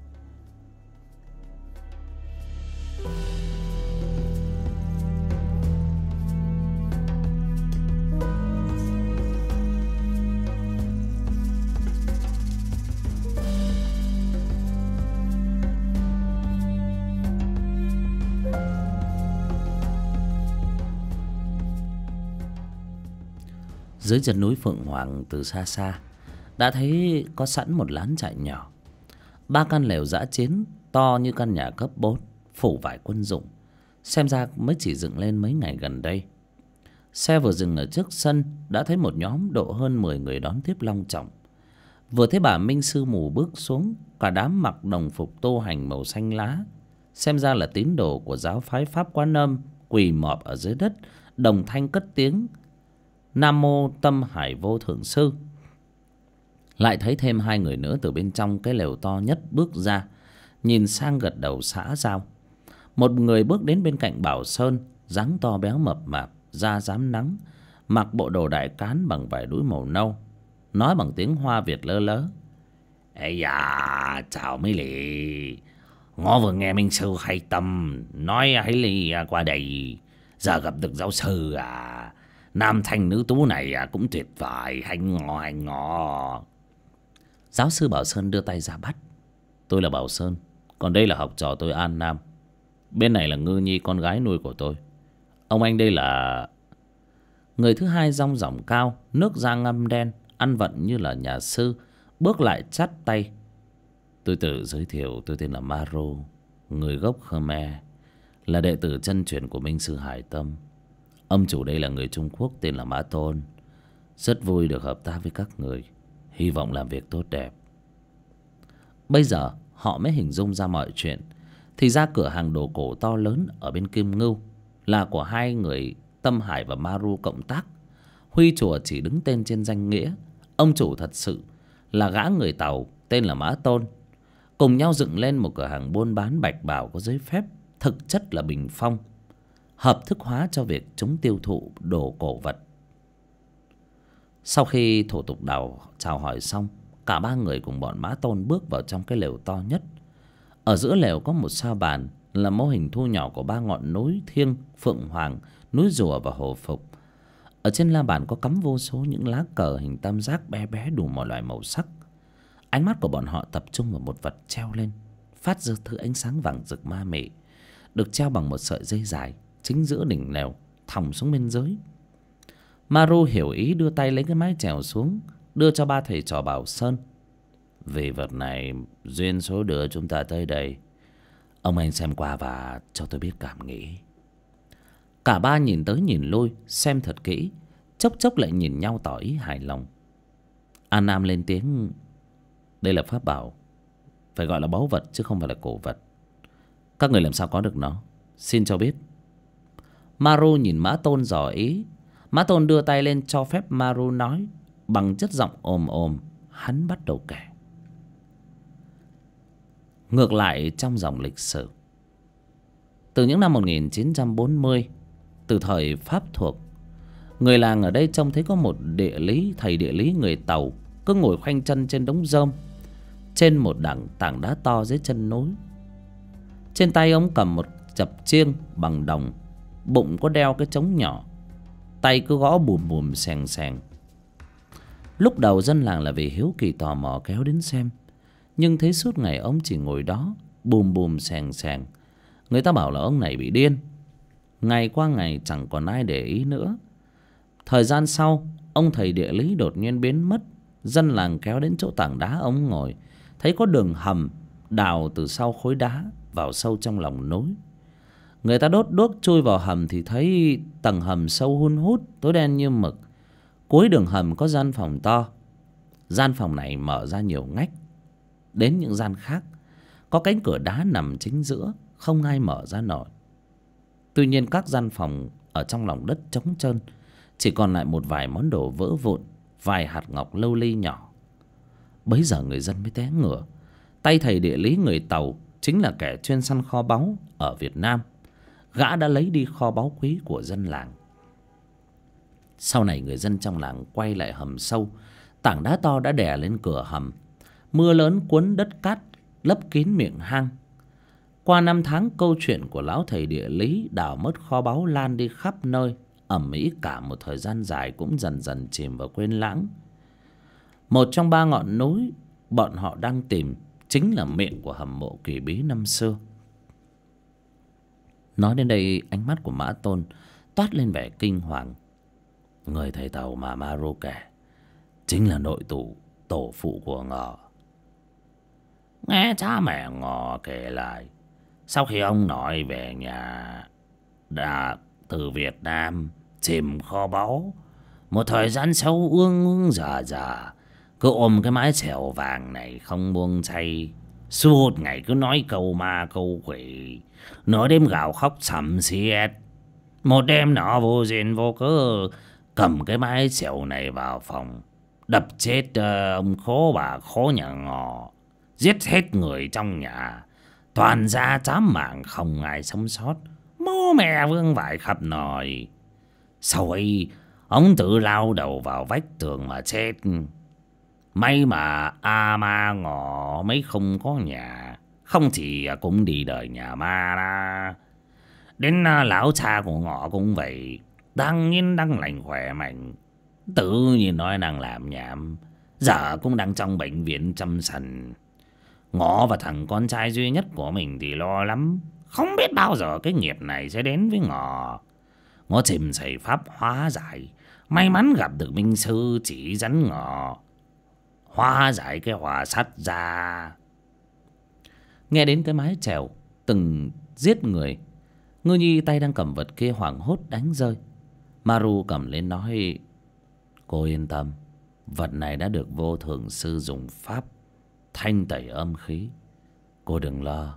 Dưới chân núi Phượng Hoàng, từ xa xa đã thấy có sẵn một lán trại nhỏ, 3 căn lều dã chiến to như căn nhà cấp 4, phủ vải quân dụng, xem ra mới chỉ dựng lên mấy ngày gần đây. Xe vừa dừng ở trước sân đã thấy một nhóm độ hơn 10 người đón tiếp long trọng. Vừa thấy bà Minh Sư Mù bước xuống, cả đám mặc đồng phục tô hành màu xanh lá, xem ra là tín đồ của giáo phái Pháp Quán Âm, quỳ mọp ở dưới đất, đồng thanh cất tiếng Nam Mô Tâm Hải Vô Thượng Sư. Lại thấy thêm 2 người nữa từ bên trong cái lều to nhất bước ra, nhìn sang gật đầu xã giao. Một người bước đến bên cạnh Bảo Sơn, dáng to béo mập mạp, da rám nắng, mặc bộ đồ đại cán bằng vải đũi màu nâu, nói bằng tiếng Hoa Việt lơ lớ: "Ê da, chào mấy lì. Ngó vừa nghe Minh Sư hay tâm nói hãy lì qua đây, giờ gặp được giáo sư à. Nam thanh nữ tú này cũng tuyệt vời, hành ngò hành ngò." Giáo sư Bảo Sơn đưa tay ra bắt: "Tôi là Bảo Sơn, còn đây là học trò tôi An Nam. Bên này là Ngư Nhi, con gái nuôi của tôi. Ông anh đây là..." Người thứ hai rong ròng cao, nước da ngăm đen, ăn vận như là nhà sư, bước lại chắt tay: "Tôi tự giới thiệu, tôi tên là Maro, người gốc Khmer, là đệ tử chân truyền của Minh Sư Hải Tâm. Ông chủ đây là người Trung Quốc tên là Mã Tôn. Rất vui được hợp tác với các người, hy vọng làm việc tốt đẹp." Bây giờ họ mới hình dung ra mọi chuyện. Thì ra cửa hàng đồ cổ to lớn ở bên Kim Ngưu là của 2 người Tâm Hải và Maru cộng tác. Huy chùa chỉ đứng tên trên danh nghĩa, ông chủ thật sự là gã người Tàu tên là Mã Tôn. Cùng nhau dựng lên một cửa hàng buôn bán bạch bào có giấy phép, thực chất là bình phong, hợp thức hóa cho việc chúng tiêu thụ đồ cổ vật. Sau khi thủ tục chào hỏi xong, cả 3 người cùng bọn Mã Tôn bước vào trong cái lều to nhất. Ở giữa lều có một sa bàn là mô hình thu nhỏ của 3 ngọn núi thiêng: Phượng Hoàng, núi Rùa và Hồ Phục. Ở trên la bàn có cắm vô số những lá cờ hình tam giác bé bé đủ mọi loại màu sắc. Ánh mắt của bọn họ tập trung vào một vật treo lên, phát ra thứ ánh sáng vàng rực ma mị, được treo bằng một sợi dây dài chính giữa đỉnh lều, thòng xuống bên dưới. Maru hiểu ý, đưa tay lấy cái mái chèo xuống, đưa cho 3 thầy trò Bảo Sơn: "Vì vật này duyên số đưa chúng ta tới đây. Ông anh xem qua và cho tôi biết cảm nghĩ." Cả 3 nhìn tới nhìn lui, xem thật kỹ, chốc chốc lại nhìn nhau tỏ ý hài lòng. An Nam lên tiếng: "Đây là pháp bảo, phải gọi là báu vật chứ không phải là cổ vật. Các người làm sao có được nó, xin cho biết." Maru nhìn Mã Tôn dò ý. Mã Tôn đưa tay lên cho phép Maru nói. Bằng chất giọng ồm ồm, hắn bắt đầu kể: Ngược lại trong dòng lịch sử, từ những năm 1940, từ thời Pháp thuộc, người làng ở đây trông thấy có một thầy địa lý người Tàu cứ ngồi khoanh chân trên đống rơm trên một tảng đá to dưới chân núi. Trên tay ông cầm một chập chiêng bằng đồng, bụng có đeo cái trống nhỏ, tay cứ gõ bùm bùm xèng xèng. Lúc đầu dân làng là vì hiếu kỳ tò mò kéo đến xem, nhưng thấy suốt ngày ông chỉ ngồi đó bùm bùm xèng xèng, người ta bảo là ông này bị điên. Ngày qua ngày chẳng còn ai để ý nữa. Thời gian sau, ông thầy địa lý đột nhiên biến mất. Dân làng kéo đến chỗ tảng đá ông ngồi, thấy có đường hầm đào từ sau khối đá vào sâu trong lòng núi. Người ta đốt đuốc chui vào hầm thì thấy tầng hầm sâu hun hút, tối đen như mực. Cuối đường hầm có gian phòng to. Gian phòng này mở ra nhiều ngách đến những gian khác, có cánh cửa đá nằm chính giữa, không ai mở ra nổi. Tuy nhiên các gian phòng ở trong lòng đất trống trơn, chỉ còn lại một vài món đồ vỡ vụn, vài hạt ngọc lâu ly nhỏ. Bấy giờ người dân mới té ngửa. Tay thầy địa lý người Tàu chính là kẻ chuyên săn kho báu ở Việt Nam. Gã đã lấy đi kho báu quý của dân làng. Sau này người dân trong làng quay lại hầm sâu, tảng đá to đã đè lên cửa hầm. Mưa lớn cuốn đất cát lấp kín miệng hang. Qua năm tháng, câu chuyện của lão thầy địa lý đào mất kho báu lan đi khắp nơi, ầm ĩ cả một thời gian dài cũng dần dần chìm vào quên lãng. Một trong ba ngọn núi bọn họ đang tìm chính là miệng của hầm mộ kỳ bí năm xưa. Nói đến đây, ánh mắt của Mã Tôn toát lên vẻ kinh hoàng. Người thầy Tàu mà Maru kể chính là nội tổ phụ của Ngọ. Nghe cha mẹ Ngọ kể lại, sau khi ông nội về nhà đã từ Việt Nam tìm kho báu, một thời gian sau ương già cứ ôm cái mái chèo vàng này không buông tay, suốt ngày cứ nói câu ma câu quỷ, nửa đêm gào khóc sầm xiết. Một đêm nọ vô duyên vô cớ cầm cái mái chèo này vào phòng, đập chết ông khố bà khố nhà Ngọ, giết hết người trong nhà, toàn gia chám mạng không ai sống sót, bố mẹ vương vãi khắp nơi. Sau ấy ông tự lao đầu vào vách tường mà chết. May mà ma Ngọ mấy không có nhà, không thì cũng đi đời nhà ma ra. Đến lão cha của Ngọ cũng vậy, đang nhiên đang lành khỏe mạnh, tự nhiên nói đang làm nhảm, giờ cũng đang trong bệnh viện chăm sành. Ngọ và thằng con trai duy nhất của mình thì lo lắm, không biết bao giờ cái nghiệp này sẽ đến với Ngọ. Ngọ chìm xảy pháp hóa giải, may mắn gặp được minh sư chỉ dẫn Ngọ hóa giải cái hỏa sắt ra. Nghe đến cái mái chèo từng giết người, Ngư Nhi tay đang cầm vật kia hoảng hốt đánh rơi. Maru cầm lên nói: Cô yên tâm, vật này đã được vô thường sư dùng pháp thanh tẩy âm khí, cô đừng lo.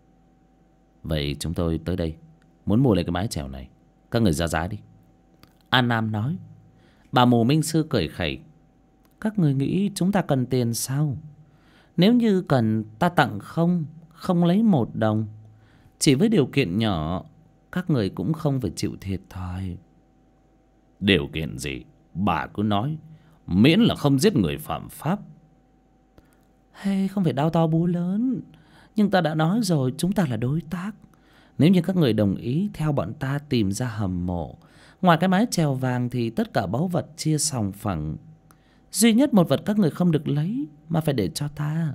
Vậy chúng tôi tới đây muốn mua lại cái mái chèo này, các người ra giá đi. An Nam nói. Bà mù minh sư cười khẩy: Các người nghĩ chúng ta cần tiền sao? Nếu như cần, ta tặng không lấy một đồng. Chỉ với điều kiện nhỏ, các người cũng không phải chịu thiệt thòi. Điều kiện gì bà cứ nói, miễn là không giết người phạm pháp. Hay không phải đao to búa lớn, nhưng ta đã nói rồi, chúng ta là đối tác. Nếu như các người đồng ý theo bọn ta tìm ra hầm mộ, ngoài cái mái chèo vàng thì tất cả báu vật chia sòng phẳng. Duy nhất một vật các người không được lấy, mà phải để cho ta.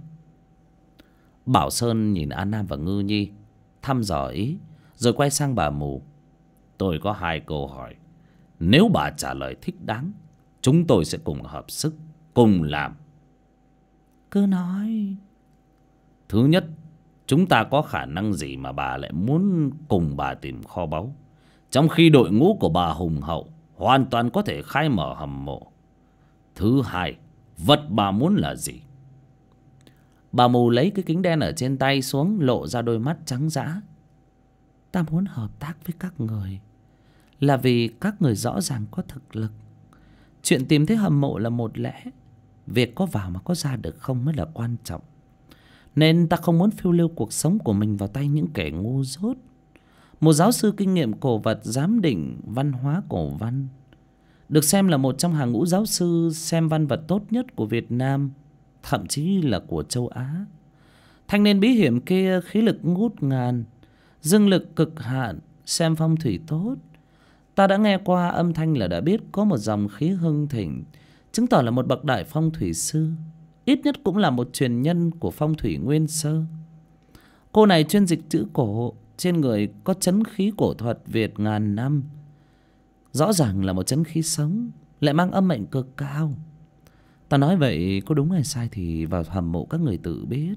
Bảo Sơn nhìn An Nam và Ngư Nhi thăm dò ý, rồi quay sang bà mù. Tôi có 2 câu hỏi, nếu bà trả lời thích đáng, chúng tôi sẽ cùng hợp sức, cùng làm. Cứ nói. Thứ nhất, chúng ta có khả năng gì mà bà lại muốn cùng bà tìm kho báu, trong khi đội ngũ của bà hùng hậu, hoàn toàn có thể khai mở hầm mộ. Thứ hai, vật bà muốn là gì? Bà mù lấy cái kính đen ở trên tay xuống, lộ ra đôi mắt trắng dã. Ta muốn hợp tác với các người là vì các người rõ ràng có thực lực. Chuyện tìm thấy hầm mộ là một lẽ, việc có vào mà có ra được không mới là quan trọng. nên ta không muốn phiêu lưu cuộc sống của mình vào tay những kẻ ngu dốt. Một giáo sư kinh nghiệm cổ vật giám định văn hóa cổ văn, được xem là một trong hàng ngũ giáo sư xem văn vật tốt nhất của Việt Nam, thậm chí là của châu Á. Thanh niên bí hiểm kia khí lực ngút ngàn, dương lực cực hạn, xem phong thủy tốt. Ta đã nghe qua âm thanh là đã biết có một dòng khí hưng thịnh, chứng tỏ là một bậc đại phong thủy sư, ít nhất cũng là một truyền nhân của phong thủy nguyên sơ. Cô này chuyên dịch chữ cổ, trên người có chấn khí cổ thuật Việt ngàn năm. Rõ ràng là một chấn khí sống, lại mang âm mệnh cực cao. Ta nói vậy có đúng hay sai thì vào hầm mộ các người tự biết.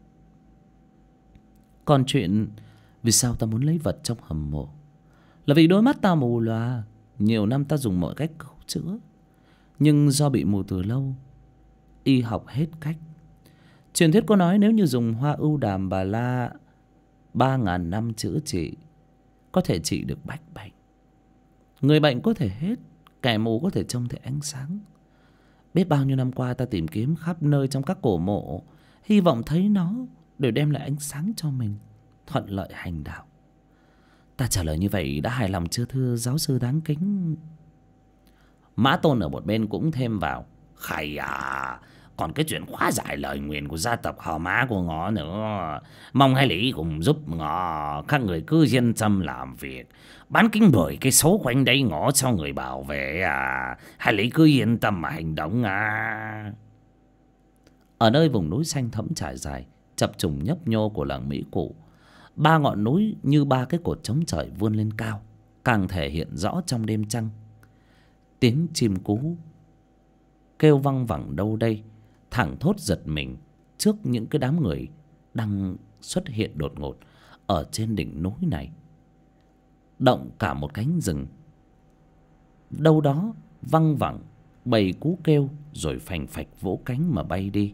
Còn chuyện vì sao ta muốn lấy vật trong hầm mộ là vì đôi mắt ta mù lòa. Nhiều năm ta dùng mọi cách cứu chữa, nhưng do bị mù từ lâu, y học hết cách. Truyền thuyết có nói nếu như dùng hoa ưu đàm bà la 3.000 năm chữa trị, có thể trị được bách bệnh. Người bệnh có thể hết, kẻ mù có thể trông thấy ánh sáng. Biết bao nhiêu năm qua ta tìm kiếm khắp nơi trong các cổ mộ, hy vọng thấy nó để đem lại ánh sáng cho mình, thuận lợi hành đạo. Ta trả lời như vậy đã hài lòng chưa thưa giáo sư đáng kính? Mã Tôn ở một bên cũng thêm vào: Khày à, còn cái chuyện khóa giải lời nguyền của gia tộc họ Mã của ngõ nữa. Mong hai lý cùng giúp ngõ, các người cứ yên tâm làm việc, bán kính bởi cái số quanh đây ngõ cho người bảo vệ à. Hai lý cứ yên tâm mà hành động à. Ở nơi vùng núi xanh thẫm trải dài, chập trùng nhấp nhô của làng Mỹ Cụ, ba ngọn núi như ba cái cột chống trời vươn lên cao, càng thể hiện rõ trong đêm trăng. Tiếng chim cú kêu văng vẳng đâu đây, thẳng thốt giật mình trước những cái đám người đang xuất hiện đột ngột ở trên đỉnh núi này. Động cả một cánh rừng, đâu đó văng vẳng bầy cú kêu, rồi phành phạch vỗ cánh mà bay đi.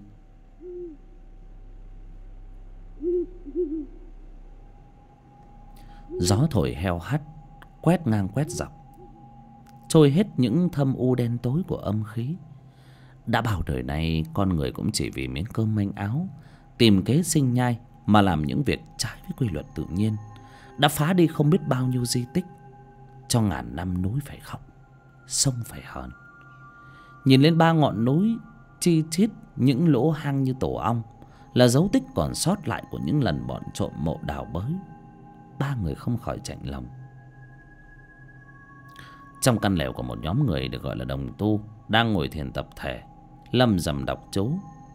Gió thổi heo hắt, quét ngang quét dọc, trôi hết những thâm u đen tối của âm khí. Đã bao đời nay con người cũng chỉ vì miếng cơm manh áo, tìm kế sinh nhai mà làm những việc trái với quy luật tự nhiên, đã phá đi không biết bao nhiêu di tích, cho ngàn năm núi phải khóc, sông phải hờn. Nhìn lên ba ngọn núi chi chít những lỗ hang như tổ ong, là dấu tích còn sót lại của những lần bọn trộm mộ đào bới. Ba người không khỏi chạnh lòng. Trong căn lều của một nhóm người được gọi là đồng tu đang ngồi thiền tập thể, lầm rầm đọc chú.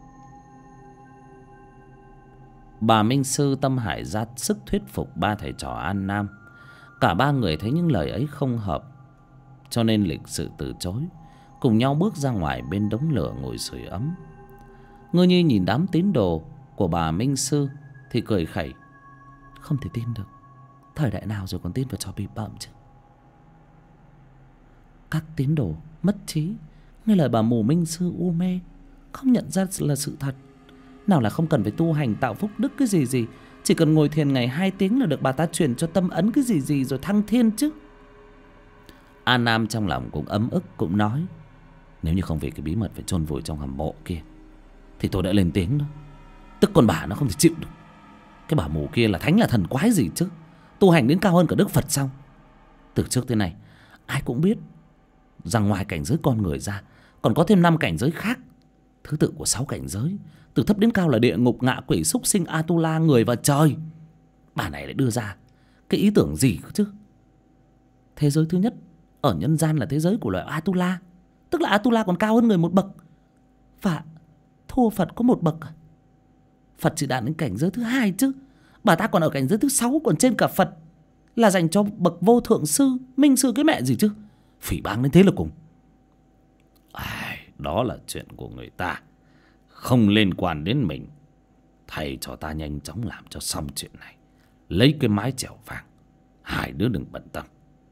Bà Minh Sư tâm hải ra sức thuyết phục ba thầy trò An Nam. Cả ba người thấy những lời ấy không hợp, cho nên lịch sự từ chối, cùng nhau bước ra ngoài bên đống lửa ngồi sưởi ấm. Ngư Nhi nhìn đám tín đồ của bà Minh Sư thì cười khẩy: không thể tin được, thời đại nào rồi còn tin vào trò bị bợm chứ. Các tín đồ mất trí, nghe lời bà mù Minh Sư u mê, không nhận ra là sự thật. Nào là không cần phải tu hành tạo phúc đức cái gì gì, chỉ cần ngồi thiền ngày 2 tiếng là được bà ta truyền cho tâm ấn cái gì gì rồi thăng thiên chứ. An Nam trong lòng cũng ấm ức, cũng nói: nếu như không vì cái bí mật phải chôn vùi trong hầm mộ kia thì tôi đã lên tiếng đó. Tức con bà nó không thể chịu được. Cái bà mù kia là thánh là thần quái gì chứ, tu hành đến cao hơn cả Đức Phật sao? Từ trước tới nay ai cũng biết rằng ngoài cảnh giới con người ra còn có thêm 5 cảnh giới khác. Thứ tự của 6 cảnh giới, từ thấp đến cao là địa ngục, ngạ quỷ, súc sinh, Atula, người và trời. Bà này lại đưa ra cái ý tưởng gì chứ? Thế giới thứ nhất ở nhân gian là thế giới của loài Atula, tức là Atula còn cao hơn người một bậc, và thua Phật có một bậc. Phật chỉ đạt đến cảnh giới thứ 2 chứ, bà ta còn ở cảnh giới thứ 6, còn trên cả Phật, là dành cho bậc vô thượng sư, minh sư cái mẹ gì chứ. Phỉ báng đến thế là cùng. Đó là chuyện của người ta, không liên quan đến mình. Thầy cho ta nhanh chóng làm cho xong chuyện này, lấy cái mái chèo vàng. Hai đứa đừng bận tâm.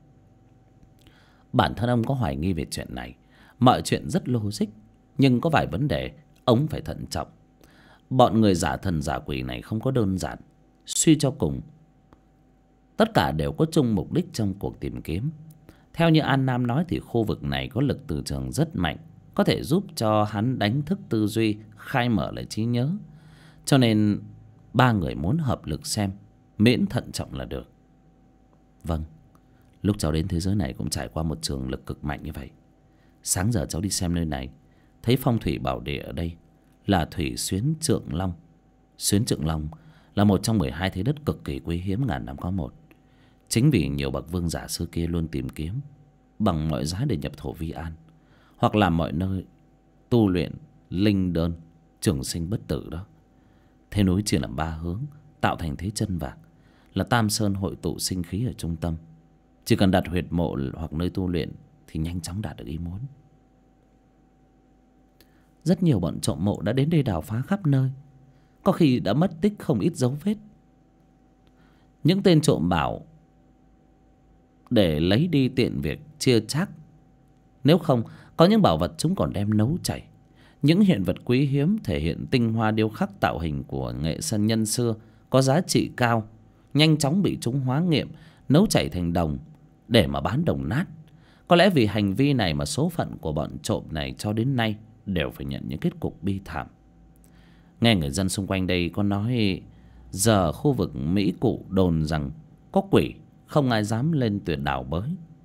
Bản thân ông có hoài nghi về chuyện này. Mọi chuyện rất logic, nhưng có vài vấn đề ông phải thận trọng. Bọn người giả thần giả quỷ này không có đơn giản. Suy cho cùng, tất cả đều có chung mục đích trong cuộc tìm kiếm. Theo như An Nam nói thì khu vực này có lực từ trường rất mạnh, có thể giúp cho hắn đánh thức tư duy, khai mở lại trí nhớ. cho nên ba người muốn hợp lực xem, miễn thận trọng là được. Vâng, lúc cháu đến thế giới này cũng trải qua một trường lực cực mạnh như vậy. Sáng giờ cháu đi xem nơi này, thấy phong thủy bảo địa ở đây là thủy xuyến Trượng Long. Xuyến Trượng Long là một trong 12 thế đất cực kỳ quý hiếm ngàn năm có một. Chính vì nhiều bậc vương giả xưa kia luôn tìm kiếm bằng mọi giá để nhập thổ vi an, hoặc làm mọi nơi tu luyện linh đơn trường sinh bất tử đó. Thế núi chia làm 3 hướng, tạo thành thế chân vạc, là Tam Sơn hội tụ sinh khí ở trung tâm. Chỉ cần đặt huyệt mộ hoặc nơi tu luyện thì nhanh chóng đạt được ý muốn. Rất nhiều bọn trộm mộ đã đến đây đào phá khắp nơi, có khi đã mất tích không ít dấu vết. Những tên trộm bảo để lấy đi tiện việc chia chác, nếu không có những bảo vật chúng còn đem nấu chảy. Những hiện vật quý hiếm thể hiện tinh hoa điêu khắc tạo hình của nghệ sân nhân xưa có giá trị cao, nhanh chóng bị chúng hóa nghiệm, nấu chảy thành đồng để mà bán đồng nát. Có lẽ vì hành vi này mà số phận của bọn trộm này cho đến nay đều phải nhận những kết cục bi thảm. Nghe người dân xung quanh đây có nói, giờ khu vực Mỹ Cụ đồn rằng có quỷ, không ai dám lên tuyệt đảo bới.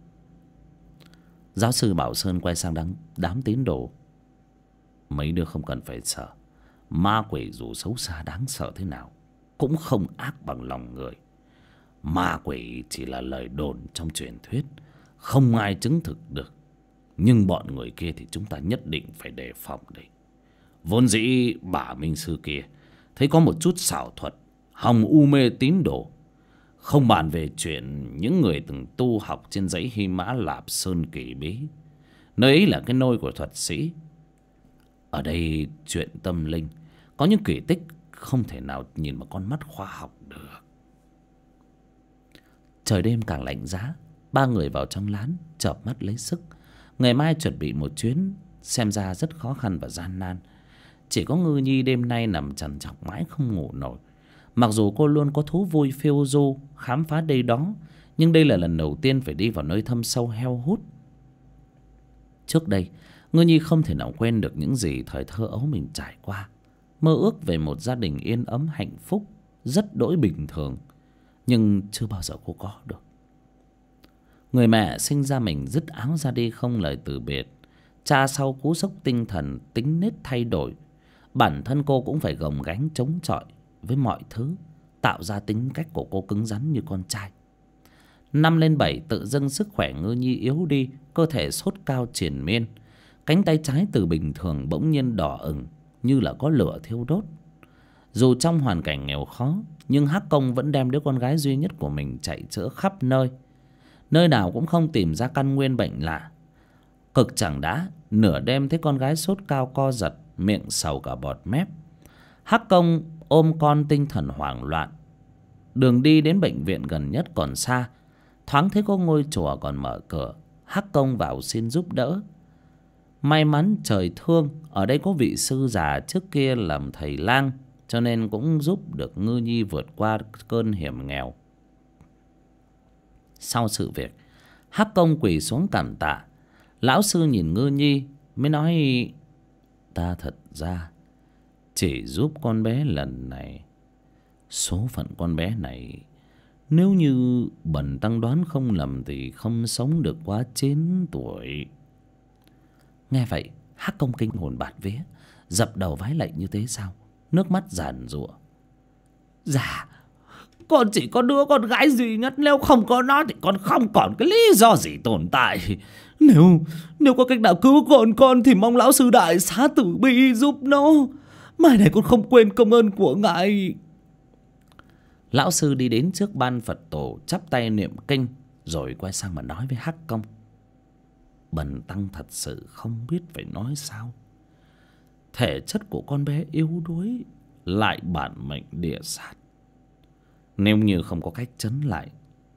Giáo sư Bảo Sơn quay sang đám tín đồ. Mấy đứa không cần phải sợ. Ma quỷ dù xấu xa đáng sợ thế nào cũng không ác bằng lòng người. Ma quỷ chỉ là lời đồn trong truyền thuyết, không ai chứng thực được. Nhưng bọn người kia thì chúng ta nhất định phải đề phòng đấy. Vốn dĩ bà minh sư kia thấy có một chút xảo thuật, hòng u mê tín đồ. Không bàn về chuyện những người từng tu học trên dãy Hy Mã Lạp Sơn kỳ bí. Nơi ấy là cái nôi của thuật sĩ. Ở đây chuyện tâm linh có những kỳ tích không thể nào nhìn bằng con mắt khoa học được. Trời đêm càng lạnh giá, ba người vào trong lán chợp mắt lấy sức. Ngày mai chuẩn bị một chuyến xem ra rất khó khăn và gian nan. Chỉ có Ngư Nhi đêm nay nằm trằn trọc mãi không ngủ nổi. Mặc dù cô luôn có thú vui phiêu du khám phá đây đó, nhưng đây là lần đầu tiên phải đi vào nơi thâm sâu heo hút. Trước đây Ngư Nhi không thể nào quên được những gì thời thơ ấu mình trải qua. Mơ ước về một gia đình yên ấm hạnh phúc rất đỗi bình thường, nhưng chưa bao giờ cô có được. Người mẹ sinh ra mình dứt áo ra đi không lời từ biệt. Cha sau cú sốc tinh thần tính nết thay đổi, bản thân cô cũng phải gồng gánh chống chọi với mọi thứ, tạo ra tính cách của cô cứng rắn như con trai. Năm lên 7 tự dưng sức khỏe Ngư Nhi yếu đi, cơ thể sốt cao triền miên. Cánh tay trái từ bình thường bỗng nhiên đỏ ửng như là có lửa thiêu đốt. Dù trong hoàn cảnh nghèo khó, nhưng Hắc Công vẫn đem đứa con gái duy nhất của mình chạy chữa khắp nơi. Nơi nào cũng không tìm ra căn nguyên bệnh lạ. Cực chẳng đã, nửa đêm thấy con gái sốt cao co giật, miệng sầu cả bọt mép. Hắc Công ôm con tinh thần hoảng loạn. Đường đi đến bệnh viện gần nhất còn xa. Thoáng thấy có ngôi chùa còn mở cửa, Hắc Công vào xin giúp đỡ. May mắn trời thương, ở đây có vị sư già trước kia làm thầy lang, cho nên cũng giúp được Ngư Nhi vượt qua cơn hiểm nghèo. Sau sự việc, Hắc Công quỳ xuống cảm tạ. Lão sư nhìn Ngư Nhi mới nói, ta thật ra chỉ giúp con bé lần này. Số phận con bé này, nếu như bần tăng đoán không lầm thì không sống được quá 9 tuổi. Nghe vậy, Hắc Công kinh hồn bạt vía, dập đầu vái lạy như thế sao, nước mắt giàn giụa. Dạ, con chỉ có đứa con gái duy nhất, nếu không có nó thì con không còn cái lý do gì tồn tại. Nếu có cách nào cứu con thì mong lão sư đại xá tử bi giúp nó. Mai này con không quên công ơn của ngài. Lão sư đi đến trước ban Phật tổ, chắp tay niệm kinh, rồi quay sang mà nói với Hắc Công. Bần tăng thật sự không biết phải nói sao. Thể chất của con bé yếu đuối, lại bản mệnh địa sát. Nếu như không có cách trấn lại,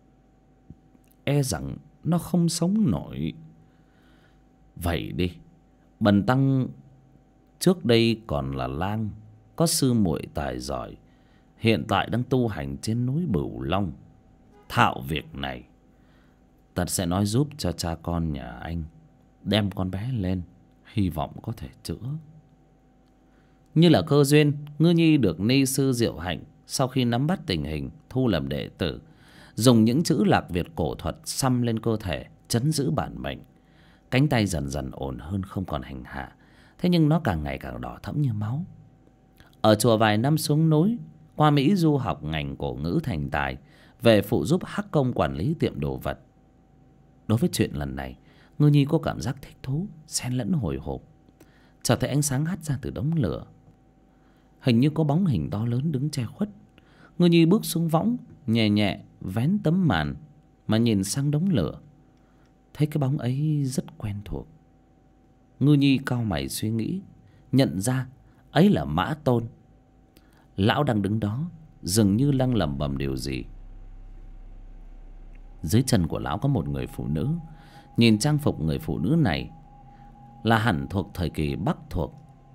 e rằng nó không sống nổi. Vậy đi, bần tăng trước đây còn là lang, có sư muội tài giỏi, hiện tại đang tu hành trên núi Bửu Long. Thạo việc này, ta sẽ nói giúp cho cha con nhà anh đem con bé lên, hy vọng có thể chữa. Như là cơ duyên, Ngư Nhi được ni sư Diệu Hạnh sau khi nắm bắt tình hình thu làm đệ tử, dùng những chữ Lạc Việt cổ thuật xăm lên cơ thể trấn giữ bản mệnh. Cánh tay dần dần ổn hơn, không còn hành hạ. Thế nhưng nó càng ngày càng đỏ thẫm như máu. Ở chùa vài năm xuống núi, qua Mỹ du học ngành cổ ngữ thành tài, về phụ giúp Hắc Công quản lý tiệm đồ vật. Đối với chuyện lần này, Ngư Nhi có cảm giác thích thú xen lẫn hồi hộp. Chợt thấy ánh sáng hắt ra từ đống lửa, hình như có bóng hình to lớn đứng che khuất. Ngư Nhi bước xuống võng, nhẹ nhẹ vén tấm màn mà nhìn sang đống lửa. Thấy cái bóng ấy rất quen thuộc. Ngư Nhi cau mày suy nghĩ, nhận ra ấy là Mã Tôn. Lão đang đứng đó, dường như đang lẩm bẩm điều gì. Dưới chân của lão có một người phụ nữ. Nhìn trang phục người phụ nữ này là hẳn thuộc thời kỳ Bắc thuộc.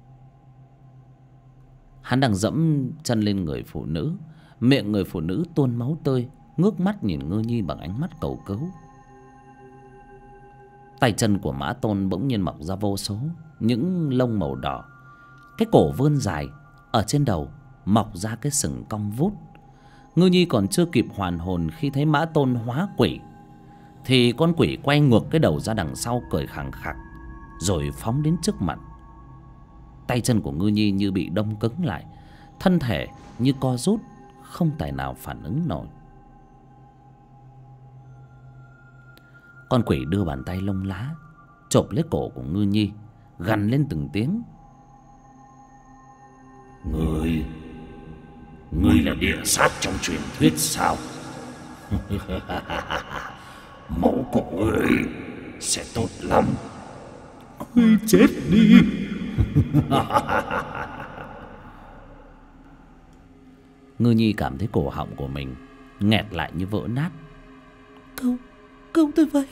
Hắn đang dẫm chân lên người phụ nữ. Miệng người phụ nữ tuôn máu tươi, ngước mắt nhìn Ngư Nhi bằng ánh mắt cầu cứu. Tay chân của Mã Tôn bỗng nhiên mọc ra vô số những lông màu đỏ. Cái cổ vươn dài, ở trên đầu mọc ra cái sừng cong vút. Ngư Nhi còn chưa kịp hoàn hồn khi thấy Mã Tôn hóa quỷ, thì con quỷ quay ngược cái đầu ra đằng sau, cười khẳng khặc, rồi phóng đến trước mặt. Tay chân của Ngư Nhi như bị đông cứng lại, thân thể như co rút, không tài nào phản ứng nổi. Con quỷ đưa bàn tay lông lá chộp lấy cổ của Ngư Nhi, gằn lên từng tiếng. Ngươi là địa sát trong truyền thuyết sao? Máu của ngươi sẽ tốt lắm. Ngươi chết đi. Ngư Nhi cảm thấy cổ họng của mình nghẹt lại như vỡ nát. Cứu tôi với.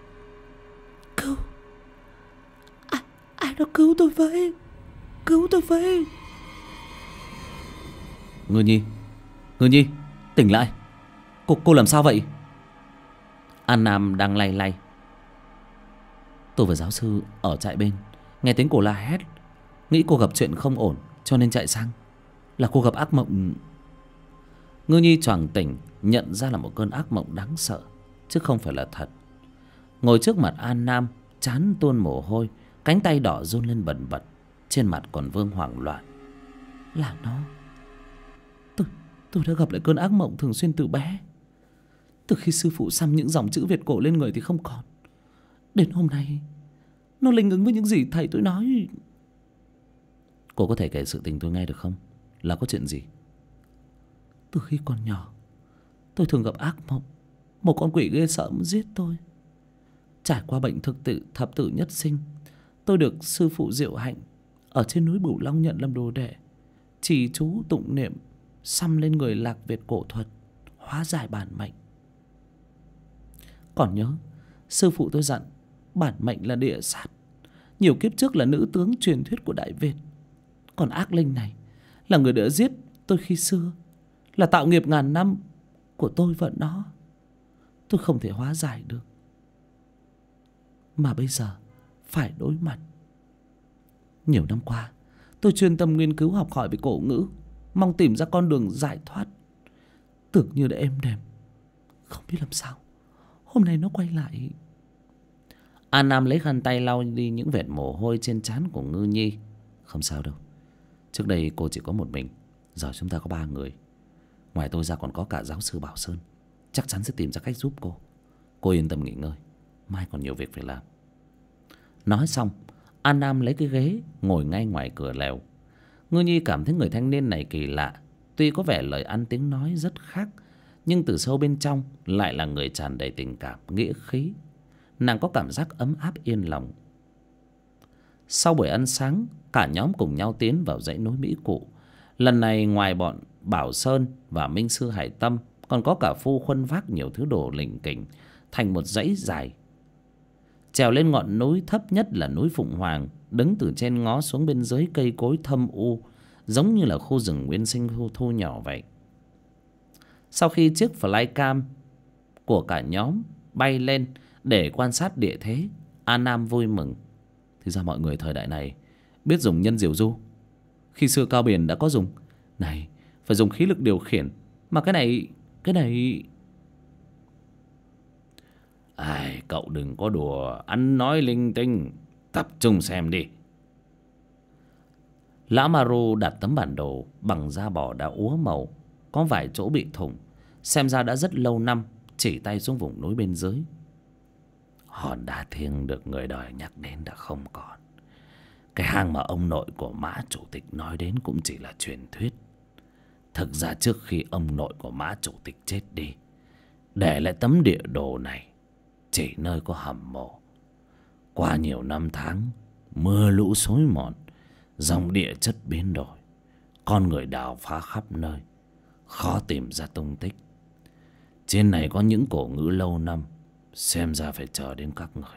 Ai đó cứu tôi với. Cứu tôi với. Ngư Nhi, tỉnh lại. Cô làm sao vậy? An Nam đang lay lay. Tôi và giáo sư ở trại bên, nghe tiếng cô la hét, nghĩ cô gặp chuyện không ổn cho nên chạy sang. Là cô gặp ác mộng. Ngư Nhi choàng tỉnh, nhận ra là một cơn ác mộng đáng sợ, chứ không phải là thật. Ngồi trước mặt An Nam, trán tuôn mồ hôi, cánh tay đỏ run lên bần bật, trên mặt còn vương hoảng loạn. Là nó. Tôi đã gặp lại cơn ác mộng thường xuyên từ bé. Từ khi sư phụ xăm những dòng chữ Việt cổ lên người thì không còn. Đến hôm nay nó linh ứng với những gì thầy tôi nói. Cô có thể kể sự tình tôi nghe được không? Là có chuyện gì? Từ khi còn nhỏ, tôi thường gặp ác mộng. Một con quỷ ghê sợ muốn giết tôi. Trải qua bệnh thập tử nhất sinh, tôi được sư phụ Diệu Hạnh ở trên núi Bửu Long nhận làm đồ đệ, chỉ chú tụng niệm, xăm lên người Lạc Việt cổ thuật, hóa giải bản mệnh. Còn nhớ sư phụ tôi dặn bản mệnh là địa sát, nhiều kiếp trước là nữ tướng truyền thuyết của Đại Việt. Còn ác linh này là người đã giết tôi khi xưa, là tạo nghiệp ngàn năm của tôi và nó. Tôi không thể hóa giải được, mà bây giờ phải đối mặt. Nhiều năm qua tôi chuyên tâm nghiên cứu học hỏi về cổ ngữ, mong tìm ra con đường giải thoát. Tưởng như đã êm đềm, không biết làm sao hôm nay nó quay lại. An Nam lấy khăn tay lau đi những vệt mồ hôi trên trán của Ngư Nhi. Không sao đâu, trước đây cô chỉ có một mình, giờ chúng ta có 3 người. Ngoài tôi ra còn có cả giáo sư Bảo Sơn, chắc chắn sẽ tìm ra cách giúp cô. Cô yên tâm nghỉ ngơi, mai còn nhiều việc phải làm. Nói xong, An Nam lấy cái ghế ngồi ngay ngoài cửa lều. Ngư Nhi cảm thấy người thanh niên này kỳ lạ. Tuy có vẻ lời ăn tiếng nói rất khác, nhưng từ sâu bên trong lại là người tràn đầy tình cảm, nghĩa khí. Nàng có cảm giác ấm áp yên lòng. Sau buổi ăn sáng, cả nhóm cùng nhau tiến vào dãy núi Mỹ Cụ. Lần này ngoài bọn Bảo Sơn và Minh Sư Hải Tâm, còn có cả Phu Khuân vác nhiều thứ đồ lỉnh kỉnh thành một dãy dài. Trèo lên ngọn núi thấp nhất là núi Phụng Hoàng, đứng từ trên ngó xuống bên dưới cây cối thâm u, giống như là khu rừng nguyên sinh thu nhỏ vậy. Sau khi chiếc flycam của cả nhóm bay lên để quan sát địa thế, An Nam vui mừng. Thì ra mọi người thời đại này biết dùng nhân diều du. Khi xưa Cao Biển đã có dùng. Này, phải dùng khí lực điều khiển. Mà cái này... Ai, cậu đừng có đùa ăn nói linh tinh, tập trung xem đi. Lão Maru đặt tấm bản đồ bằng da bò đã úa màu, có vài chỗ bị thủng, xem ra đã rất lâu năm, chỉ tay xuống vùng núi bên dưới. Hòn đá thiêng được người đời nhắc đến đã không còn. Cái hang mà ông nội của Mã chủ tịch nói đến cũng chỉ là truyền thuyết. Thực ra trước khi ông nội của Mã chủ tịch chết đi, để lại tấm địa đồ này chỉ nơi có hầm mộ. Qua nhiều năm tháng, mưa lũ xối mòn, dòng địa chất biến đổi, con người đào phá khắp nơi, khó tìm ra tung tích. Trên này có những cổ ngữ lâu năm, xem ra phải chờ đến các người.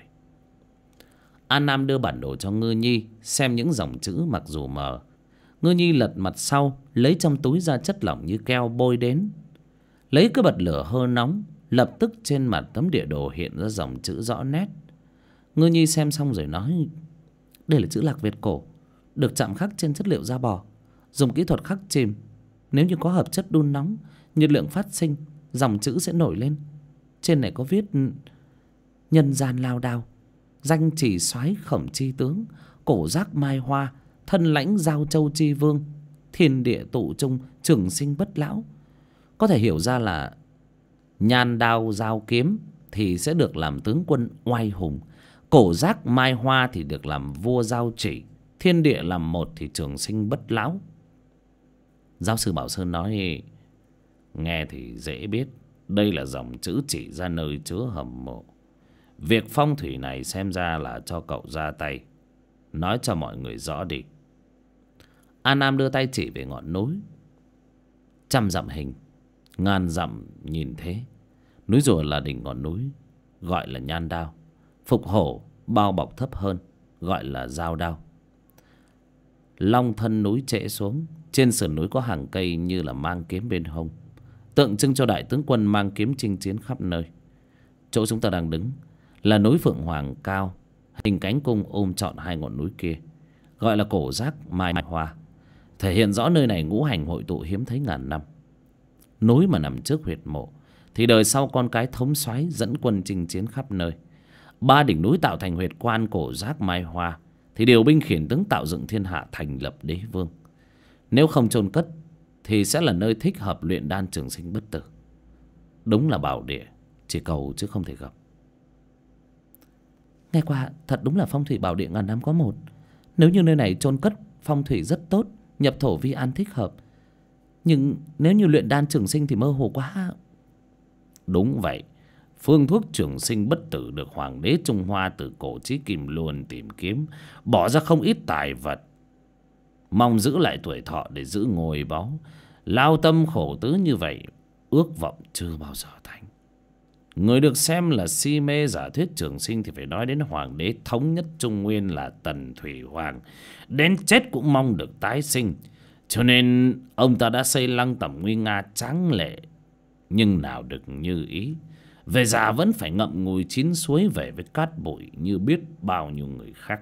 An Nam đưa bản đồ cho Ngư Nhi xem những dòng chữ mặc dù mờ. Ngư Nhi lật mặt sau, lấy trong túi ra chất lỏng như keo bôi đến. Lấy cái bật lửa hơi nóng, lập tức trên mặt tấm địa đồ hiện ra dòng chữ rõ nét. Ngư Nhi xem xong rồi nói: đây là chữ Lạc Việt cổ, được chạm khắc trên chất liệu da bò, dùng kỹ thuật khắc chìm. Nếu như có hợp chất đun nóng, nhiệt lượng phát sinh, dòng chữ sẽ nổi lên. Trên này có viết: nhân gian lao đao, danh chỉ soái Khổng Chi tướng, cổ giác Mai Hoa, thân lãnh Giao Châu Chi Vương, thiên địa tụ trung, trường sinh bất lão. Có thể hiểu ra là nhan đao giao kiếm thì sẽ được làm tướng quân oai hùng, cổ giác Mai Hoa thì được làm vua giao chỉ, thiên địa làm một thì trường sinh bất lão. Giáo sư Bảo Sơn nói: nghe thì dễ biết, đây là dòng chữ chỉ ra nơi chứa hầm mộ. Việc phong thủy này xem ra là cho cậu ra tay, nói cho mọi người rõ đi. An Nam đưa tay chỉ về ngọn núi. 100 dặm hình, ngàn dặm nhìn thế. Núi rùa là đỉnh ngọn núi, gọi là nhan đao. Phục hổ bao bọc thấp hơn, gọi là giao đao. Long thân núi trễ xuống, trên sườn núi có hàng cây như là mang kiếm bên hông, tượng trưng cho đại tướng quân mang kiếm chinh chiến khắp nơi. Chỗ chúng ta đang đứng là núi Phượng Hoàng cao, hình cánh cung ôm trọn hai ngọn núi kia, gọi là cổ giác Mai Hoa, thể hiện rõ nơi này ngũ hành hội tụ hiếm thấy ngàn năm. Núi mà nằm trước huyệt mộ thì đời sau con cái thống soái dẫn quân chinh chiến khắp nơi. 3 đỉnh núi tạo thành huyệt quan cổ giác Mai Hoa thì điều binh khiển tướng tạo dựng thiên hạ, thành lập đế vương. Nếu không chôn cất thì sẽ là nơi thích hợp luyện đan trường sinh bất tử. Đúng là bảo địa, chỉ cầu chứ không thể gặp. Nghe qua thật đúng là phong thủy bảo địa ngàn năm có một. Nếu như nơi này chôn cất phong thủy rất tốt, nhập thổ vi an thích hợp. Nhưng nếu như luyện đan trường sinh thì mơ hồ quá. Đúng vậy, phương thuốc trường sinh bất tử được hoàng đế Trung Hoa từ cổ chí kim luôn tìm kiếm, bỏ ra không ít tài vật, mong giữ lại tuổi thọ để giữ ngôi báu. Lao tâm khổ tứ như vậy, ước vọng chưa bao giờ thành. Người được xem là si mê giả thuyết trường sinh thì phải nói đến hoàng đế thống nhất Trung Nguyên là Tần Thủy Hoàng, đến chết cũng mong được tái sinh. Cho nên ông ta đã xây lăng tẩm nguy nga tráng lệ, nhưng nào được như ý. Về già vẫn phải ngậm ngùi chín suối về với cát bụi như biết bao nhiêu người khác.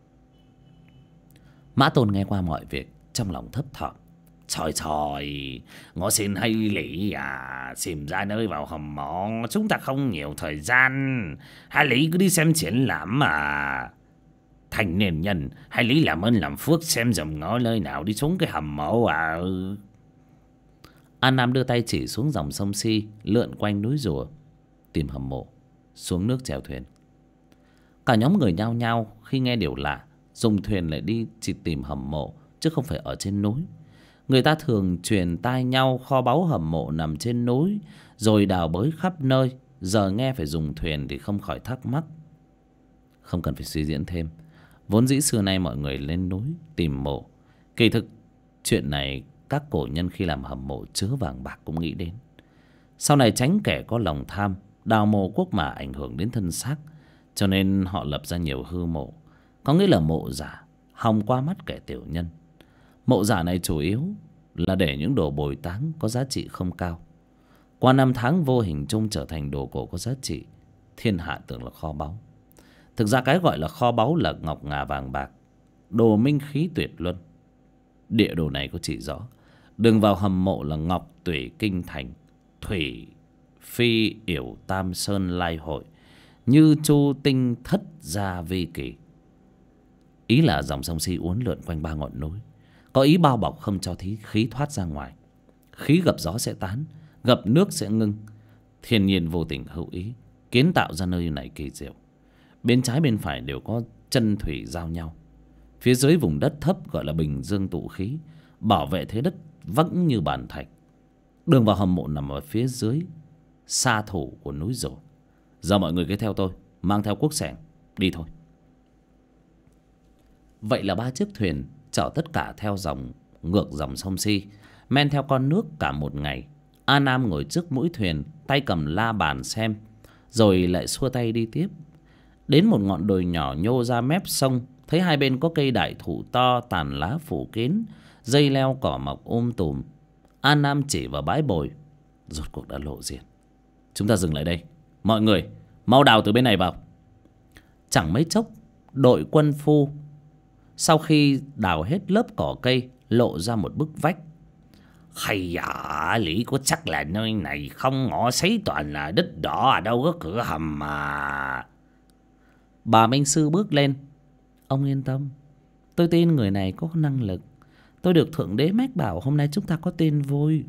Mã Tôn nghe qua mọi việc, trong lòng thấp thỏm. Trời trời, ngõ xin hay lý à, tìm ra nơi vào hầm mộ, chúng ta không nhiều thời gian. Hai lý cứ đi xem triển lãm mà. Thành niên nhân, hai lý làm ơn làm phước xem dòng ngõ nơi nào đi xuống cái hầm mộ à. An Nam đưa tay chỉ xuống dòng sông Si lượn quanh núi rùa, tìm hầm mộ, xuống nước chèo thuyền. Cả nhóm người nhao nhao khi nghe điều lạ, dùng thuyền lại đi chỉ tìm hầm mộ chứ không phải ở trên núi. Người ta thường truyền tai nhau kho báu hầm mộ nằm trên núi, rồi đào bới khắp nơi. Giờ nghe phải dùng thuyền thì không khỏi thắc mắc. Không cần phải suy diễn thêm, vốn dĩ xưa nay mọi người lên núi tìm mộ. Kỳ thực chuyện này các cổ nhân khi làm hầm mộ chứa vàng bạc cũng nghĩ đến. Sau này tránh kẻ có lòng tham đào mộ quốc mà ảnh hưởng đến thân xác, cho nên họ lập ra nhiều hư mộ, có nghĩa là mộ giả, hòng qua mắt kẻ tiểu nhân. Mộ giả này chủ yếu là để những đồ bồi táng có giá trị không cao, qua năm tháng vô hình chung trở thành đồ cổ có giá trị. Thiên hạ tưởng là kho báu, thực ra cái gọi là kho báu là ngọc ngà vàng bạc, đồ minh khí tuyệt luân. Địa đồ này có chỉ rõ đường vào hầm mộ là Ngọc Tủy Kinh Thành, Thủy Phi Yểu Tam Sơn Lai Hội, Như Chu Tinh Thất Gia Vi Kỳ. Ý là dòng sông Si uốn lượn quanh 3 ngọn núi, có ý bao bọc không cho khí thoát ra ngoài. Khí gặp gió sẽ tán, gặp nước sẽ ngưng. Thiên nhiên vô tình hữu ý kiến tạo ra nơi này kỳ diệu. Bên trái bên phải đều có chân thủy giao nhau. Phía dưới vùng đất thấp gọi là bình dương tụ khí, bảo vệ thế đất vững như bàn thạch. Đường vào hầm mộ nằm ở phía dưới sa thủ của núi Rồ. Giờ mọi người cứ theo tôi, mang theo cuốc xẻng đi thôi. Vậy là 3 chiếc thuyền chở tất cả theo ngược dòng sông Si, men theo con nước cả một ngày. A Nam ngồi trước mũi thuyền, tay cầm la bàn xem, rồi lại xua tay đi tiếp. Đến một ngọn đồi nhỏ nhô ra mép sông, thấy hai bên có cây đại thụ to, tàn lá phủ kín, dây leo cỏ mọc tùm. A Nam chỉ vào bãi bồi, rốt cuộc đã lộ diện. Chúng ta dừng lại đây, mọi người mau đào từ bên này vào. Chẳng mấy chốc, đội quân phu sau khi đào hết lớp cỏ cây lộ ra một bức vách. Hay dạ, Lý có chắc là nơi này không, ngõ xấy toàn là đất đỏ, ở đâu có cửa hầm mà. Bà Minh Sư bước lên. Ông yên tâm, tôi tin người này có năng lực. Tôi được Thượng Đế mách bảo hôm nay chúng ta có tin vui.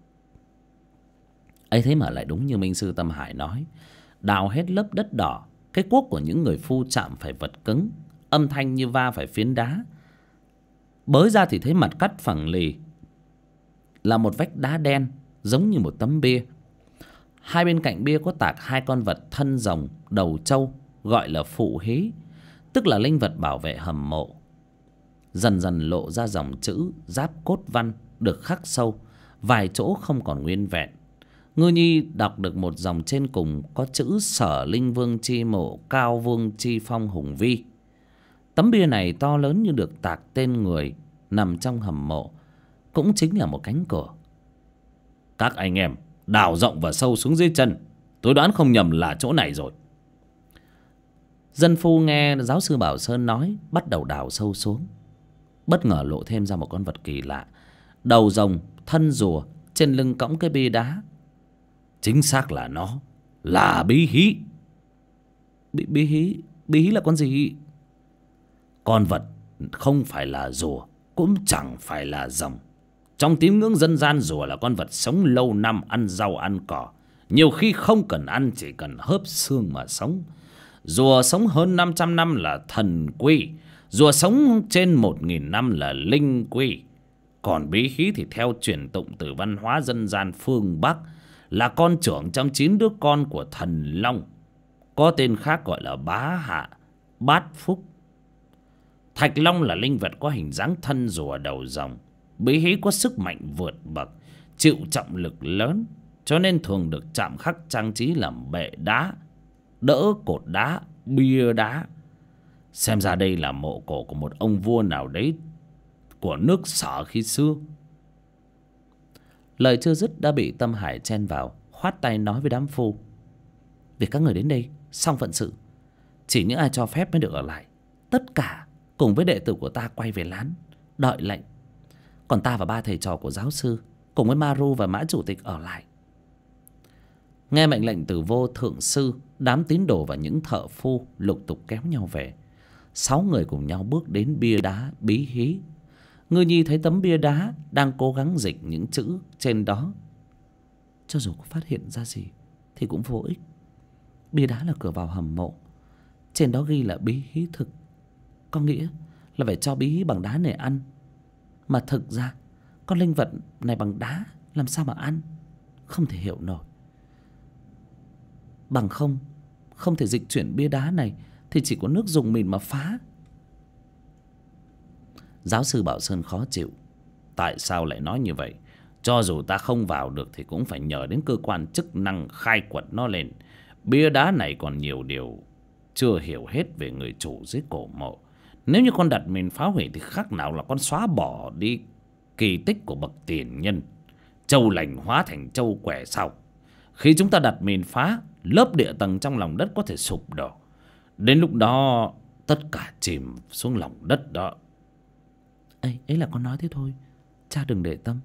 ấy thế mà lại đúng như Minh Sư Tâm Hải nói. Đào hết lớp đất đỏ, cái cuốc của những người phu chạm phải vật cứng, âm thanh như va phải phiến đá. Bới ra thì thấy mặt cắt phẳng lì là một vách đá đen giống như một tấm bia. Hai bên cạnh bia có tạc 2 con vật thân rồng đầu trâu, gọi là phụ hí, tức là linh vật bảo vệ hầm mộ. Dần dần lộ ra dòng chữ giáp cốt văn được khắc sâu, vài chỗ không còn nguyên vẹn. Ngư nhi đọc được một dòng trên cùng có chữ Sở Linh Vương chi mộ, Cao Vương chi phong hùng vi. Tấm bia này to lớn như được tạc tên người nằm trong hầm mộ, cũng chính là một cánh cửa. Các anh em đào rộng và sâu xuống dưới chân, tôi đoán không nhầm là chỗ này rồi. Dân phu nghe giáo sư Bảo Sơn nói, bắt đầu đào sâu xuống. Bất ngờ lộ thêm ra một con vật kỳ lạ, đầu rồng, thân rùa, trên lưng cõng cái bia đá. Chính xác là nó, là bí hí. Bí hí là con gì? Con vật không phải là rùa, cũng chẳng phải là rồng. Trong tín ngưỡng dân gian, rùa là con vật sống lâu năm, ăn rau ăn cỏ, nhiều khi không cần ăn, chỉ cần hớp xương mà sống. Rùa sống hơn 500 năm là thần quy, rùa sống trên 1000 năm là linh quy. Còn bí hí thì theo truyền tụng từ văn hóa dân gian phương Bắc, là con trưởng trong 9 đứa con của thần Long, có tên khác gọi là Bá Hạ, Bát Phúc. Thạch Long là linh vật có hình dáng thân rùa đầu rồng. Bí hí có sức mạnh vượt bậc, chịu trọng lực lớn, cho nên thường được chạm khắc trang trí làm bệ đá, đỡ cột đá, bia đá. Xem ra đây là mộ cổ của một ông vua nào đấy của nước Sở khi xưa. Lời chưa dứt đã bị Tâm Hải chen vào, khoát tay nói với đám phu: Việc các người đến đây xong phận sự, chỉ những ai cho phép mới được ở lại. Tất cả cùng với đệ tử của ta quay về lán đợi lệnh. Còn ta và 3 thầy trò của giáo sư cùng với Maru và Mã chủ tịch ở lại. Nghe mệnh lệnh từ Vô Thượng Sư, đám tín đồ và những thợ phu lục tục kéo nhau về. 6 người cùng nhau bước đến bia đá bí hí. Ngư nhi thấy tấm bia đá đang cố gắng dịch những chữ trên đó. Cho dù có phát hiện ra gì thì cũng vô ích. Bia đá là cửa vào hầm mộ, trên đó ghi là bí hí thực, có nghĩa là phải cho bí hí bằng đá này ăn. Mà thực ra con linh vật này bằng đá làm sao mà ăn, không thể hiểu nổi. Bằng không thể dịch chuyển bia đá này thì chỉ có nước dùng mìn mà phá. Giáo sư Bảo Sơn khó chịu. Tại sao lại nói như vậy? Cho dù ta không vào được thì cũng phải nhờ đến cơ quan chức năng khai quật nó lên. Bia đá này còn nhiều điều chưa hiểu hết về người chủ dưới cổ mộ. Nếu như con đặt mìn phá hủy thì khác nào là con xóa bỏ đi kỳ tích của bậc tiền nhân. Châu lành hóa thành châu quẻ sau. Khi chúng ta đặt mìn phá, lớp địa tầng trong lòng đất có thể sụp đổ. Đến lúc đó tất cả chìm xuống lòng đất đó. Ấy là con nói thế thôi, cha đừng để tâm.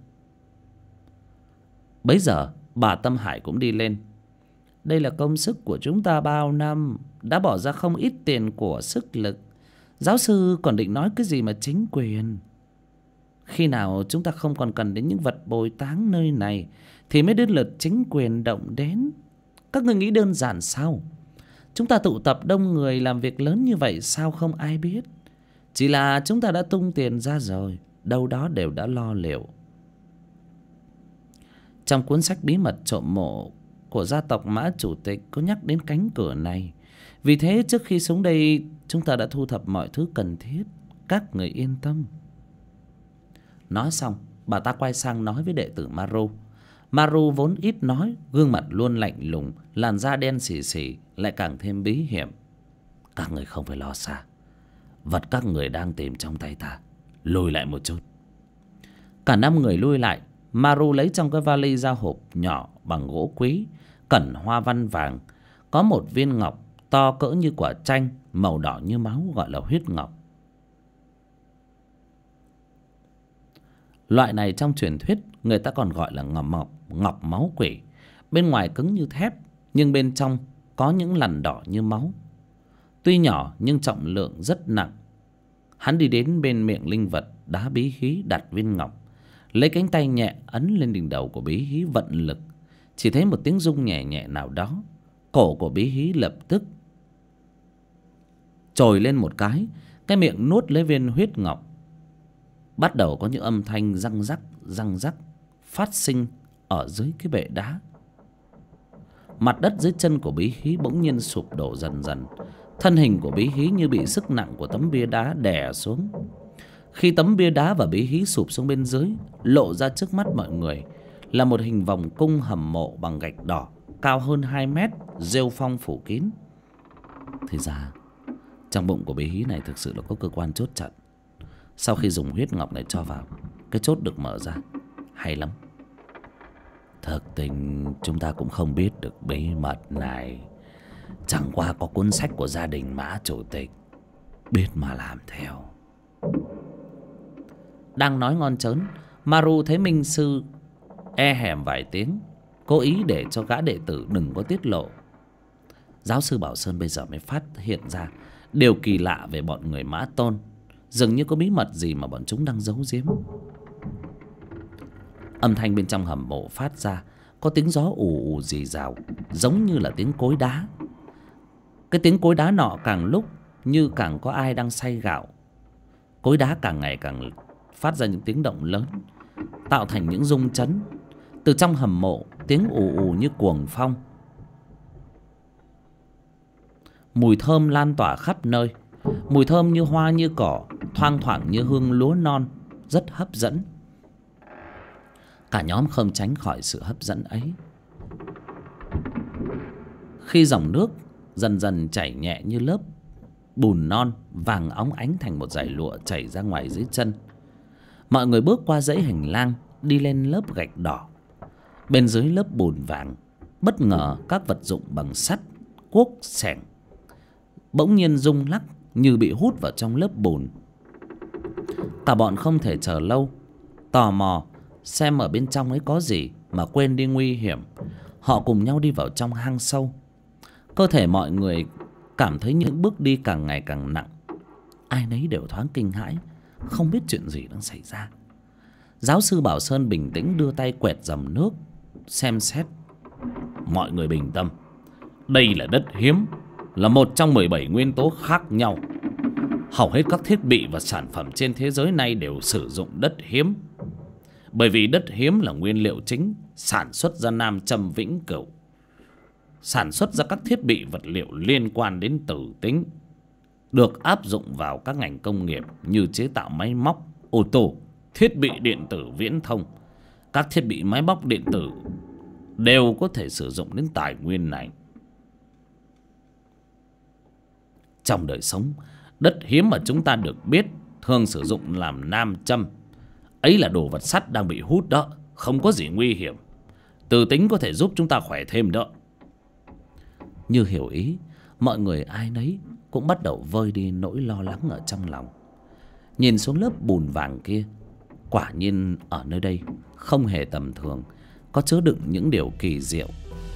Bấy giờ bà Tâm Hải cũng đi lên. Đây là công sức của chúng ta bao năm, đã bỏ ra không ít tiền của sức lực. Giáo sư còn định nói cái gì mà chính quyền? Khi nào chúng ta không còn cần đến những vật bồi táng nơi này thì mới đến lượt chính quyền động đến. Các người nghĩ đơn giản sao? Chúng ta tụ tập đông người làm việc lớn như vậy sao không ai biết? Chỉ là chúng ta đã tung tiền ra rồi, đâu đó đều đã lo liệu. Trong cuốn sách bí mật trộm mộ của gia tộc Mã chủ tịch có nhắc đến cánh cửa này. Vì thế trước khi xuống đây chúng ta đã thu thập mọi thứ cần thiết. Các người yên tâm. Nói xong bà ta quay sang nói với đệ tử Maru. Maru vốn ít nói, gương mặt luôn lạnh lùng, làn da đen xì xì, lại càng thêm bí hiểm. Các người không phải lo xa. Vật các người đang tìm trong tay ta, lùi lại một chút. Cả 5 người lui lại. Maru lấy trong cái vali ra hộp nhỏ bằng gỗ quý, cẩn hoa văn vàng. Có một viên ngọc to cỡ như quả chanh, màu đỏ như máu, gọi là huyết ngọc. Loại này trong truyền thuyết người ta còn gọi là ngọc máu quỷ. Bên ngoài cứng như thép, nhưng bên trong có những lằn đỏ như máu. Tuy nhỏ nhưng trọng lượng rất nặng. Hắn đi đến bên miệng linh vật đá bí hí, đặt viên ngọc, lấy cánh tay nhẹ ấn lên đỉnh đầu của bí hí vận lực. Chỉ thấy một tiếng rung nhẹ nhẹ nào đó. Cổ của bí hí lập tức trồi lên một cái miệng nuốt lấy viên huyết ngọc. Bắt đầu có những âm thanh răng rắc phát sinh ở dưới cái bệ đá. Mặt đất dưới chân của bí hí bỗng nhiên sụp đổ dần dần. Thân hình của bí hí như bị sức nặng của tấm bia đá đè xuống. Khi tấm bia đá và bí hí sụp xuống bên dưới, lộ ra trước mắt mọi người là một hình vòng cung hầm mộ bằng gạch đỏ, cao hơn 2 mét, rêu phong phủ kín. Thì ra trong bụng của bí hí này thực sự là có cơ quan chốt chặn. Sau khi dùng huyết ngọc này cho vào, cái chốt được mở ra. Hay lắm. Thực tình chúng ta cũng không biết được bí mật này. Chẳng qua có cuốn sách của gia đình Mã chủ tịch, biết mà làm theo. Đang nói ngon chớn, Maru thấy Minh sư e hèm vài tiếng, cố ý để cho gã đệ tử đừng có tiết lộ. Giáo sư Bảo Sơn bây giờ mới phát hiện ra điều kỳ lạ về bọn người Mã Tôn. Dường như có bí mật gì mà bọn chúng đang giấu giếm. Âm thanh bên trong hầm mộ phát ra, có tiếng gió ù ù rì rào, giống như là tiếng cối đá. Cái tiếng cối đá nọ càng lúc như càng có ai đang xay gạo. Cối đá càng ngày càng phát ra những tiếng động lớn, tạo thành những rung chấn. Từ trong hầm mộ, tiếng ù ù như cuồng phong. Mùi thơm lan tỏa khắp nơi. Mùi thơm như hoa như cỏ, thoang thoảng như hương lúa non, rất hấp dẫn. Cả nhóm không tránh khỏi sự hấp dẫn ấy. Khi dòng nước dần dần chảy nhẹ như lớp bùn non vàng óng ánh thành một dải lụa chảy ra ngoài dưới chân, mọi người bước qua dãy hành lang, đi lên lớp gạch đỏ. Bên dưới lớp bùn vàng, bất ngờ các vật dụng bằng sắt, cuốc, xẻng bỗng nhiên rung lắc như bị hút vào trong lớp bùn. Cả bọn không thể chờ lâu, tò mò xem ở bên trong ấy có gì mà quên đi nguy hiểm. Họ cùng nhau đi vào trong hang sâu. Cơ thể mọi người cảm thấy những bước đi càng ngày càng nặng. Ai nấy đều thoáng kinh hãi, không biết chuyện gì đang xảy ra. Giáo sư Bảo Sơn bình tĩnh đưa tay quẹt dòng nước, xem xét. Mọi người bình tâm. Đây là đất hiếm, là một trong 17 nguyên tố khác nhau. Hầu hết các thiết bị và sản phẩm trên thế giới này đều sử dụng đất hiếm. Bởi vì đất hiếm là nguyên liệu chính sản xuất ra nam châm vĩnh cửu, sản xuất ra các thiết bị vật liệu liên quan đến tử tính, được áp dụng vào các ngành công nghiệp như chế tạo máy móc, ô tô, thiết bị điện tử viễn thông. Các thiết bị máy móc điện tử đều có thể sử dụng đến tài nguyên này. Trong đời sống, đất hiếm mà chúng ta được biết thường sử dụng làm nam châm. Ấy là đồ vật sắt đang bị hút đó, không có gì nguy hiểm. Tử tính có thể giúp chúng ta khỏe thêm đó. Như hiểu ý, mọi người ai nấy cũng bắt đầu vơi đi nỗi lo lắng ở trong lòng. Nhìn xuống lớp bùn vàng kia, quả nhiên ở nơi đây không hề tầm thường, có chứa đựng những điều kỳ diệu.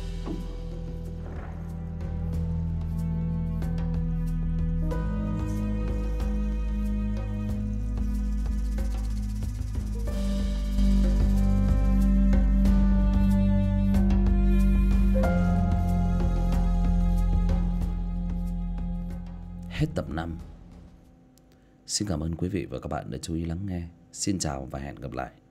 Hết tập 5. Xin cảm ơn quý vị và các bạn đã chú ý lắng nghe. Xin chào và hẹn gặp lại.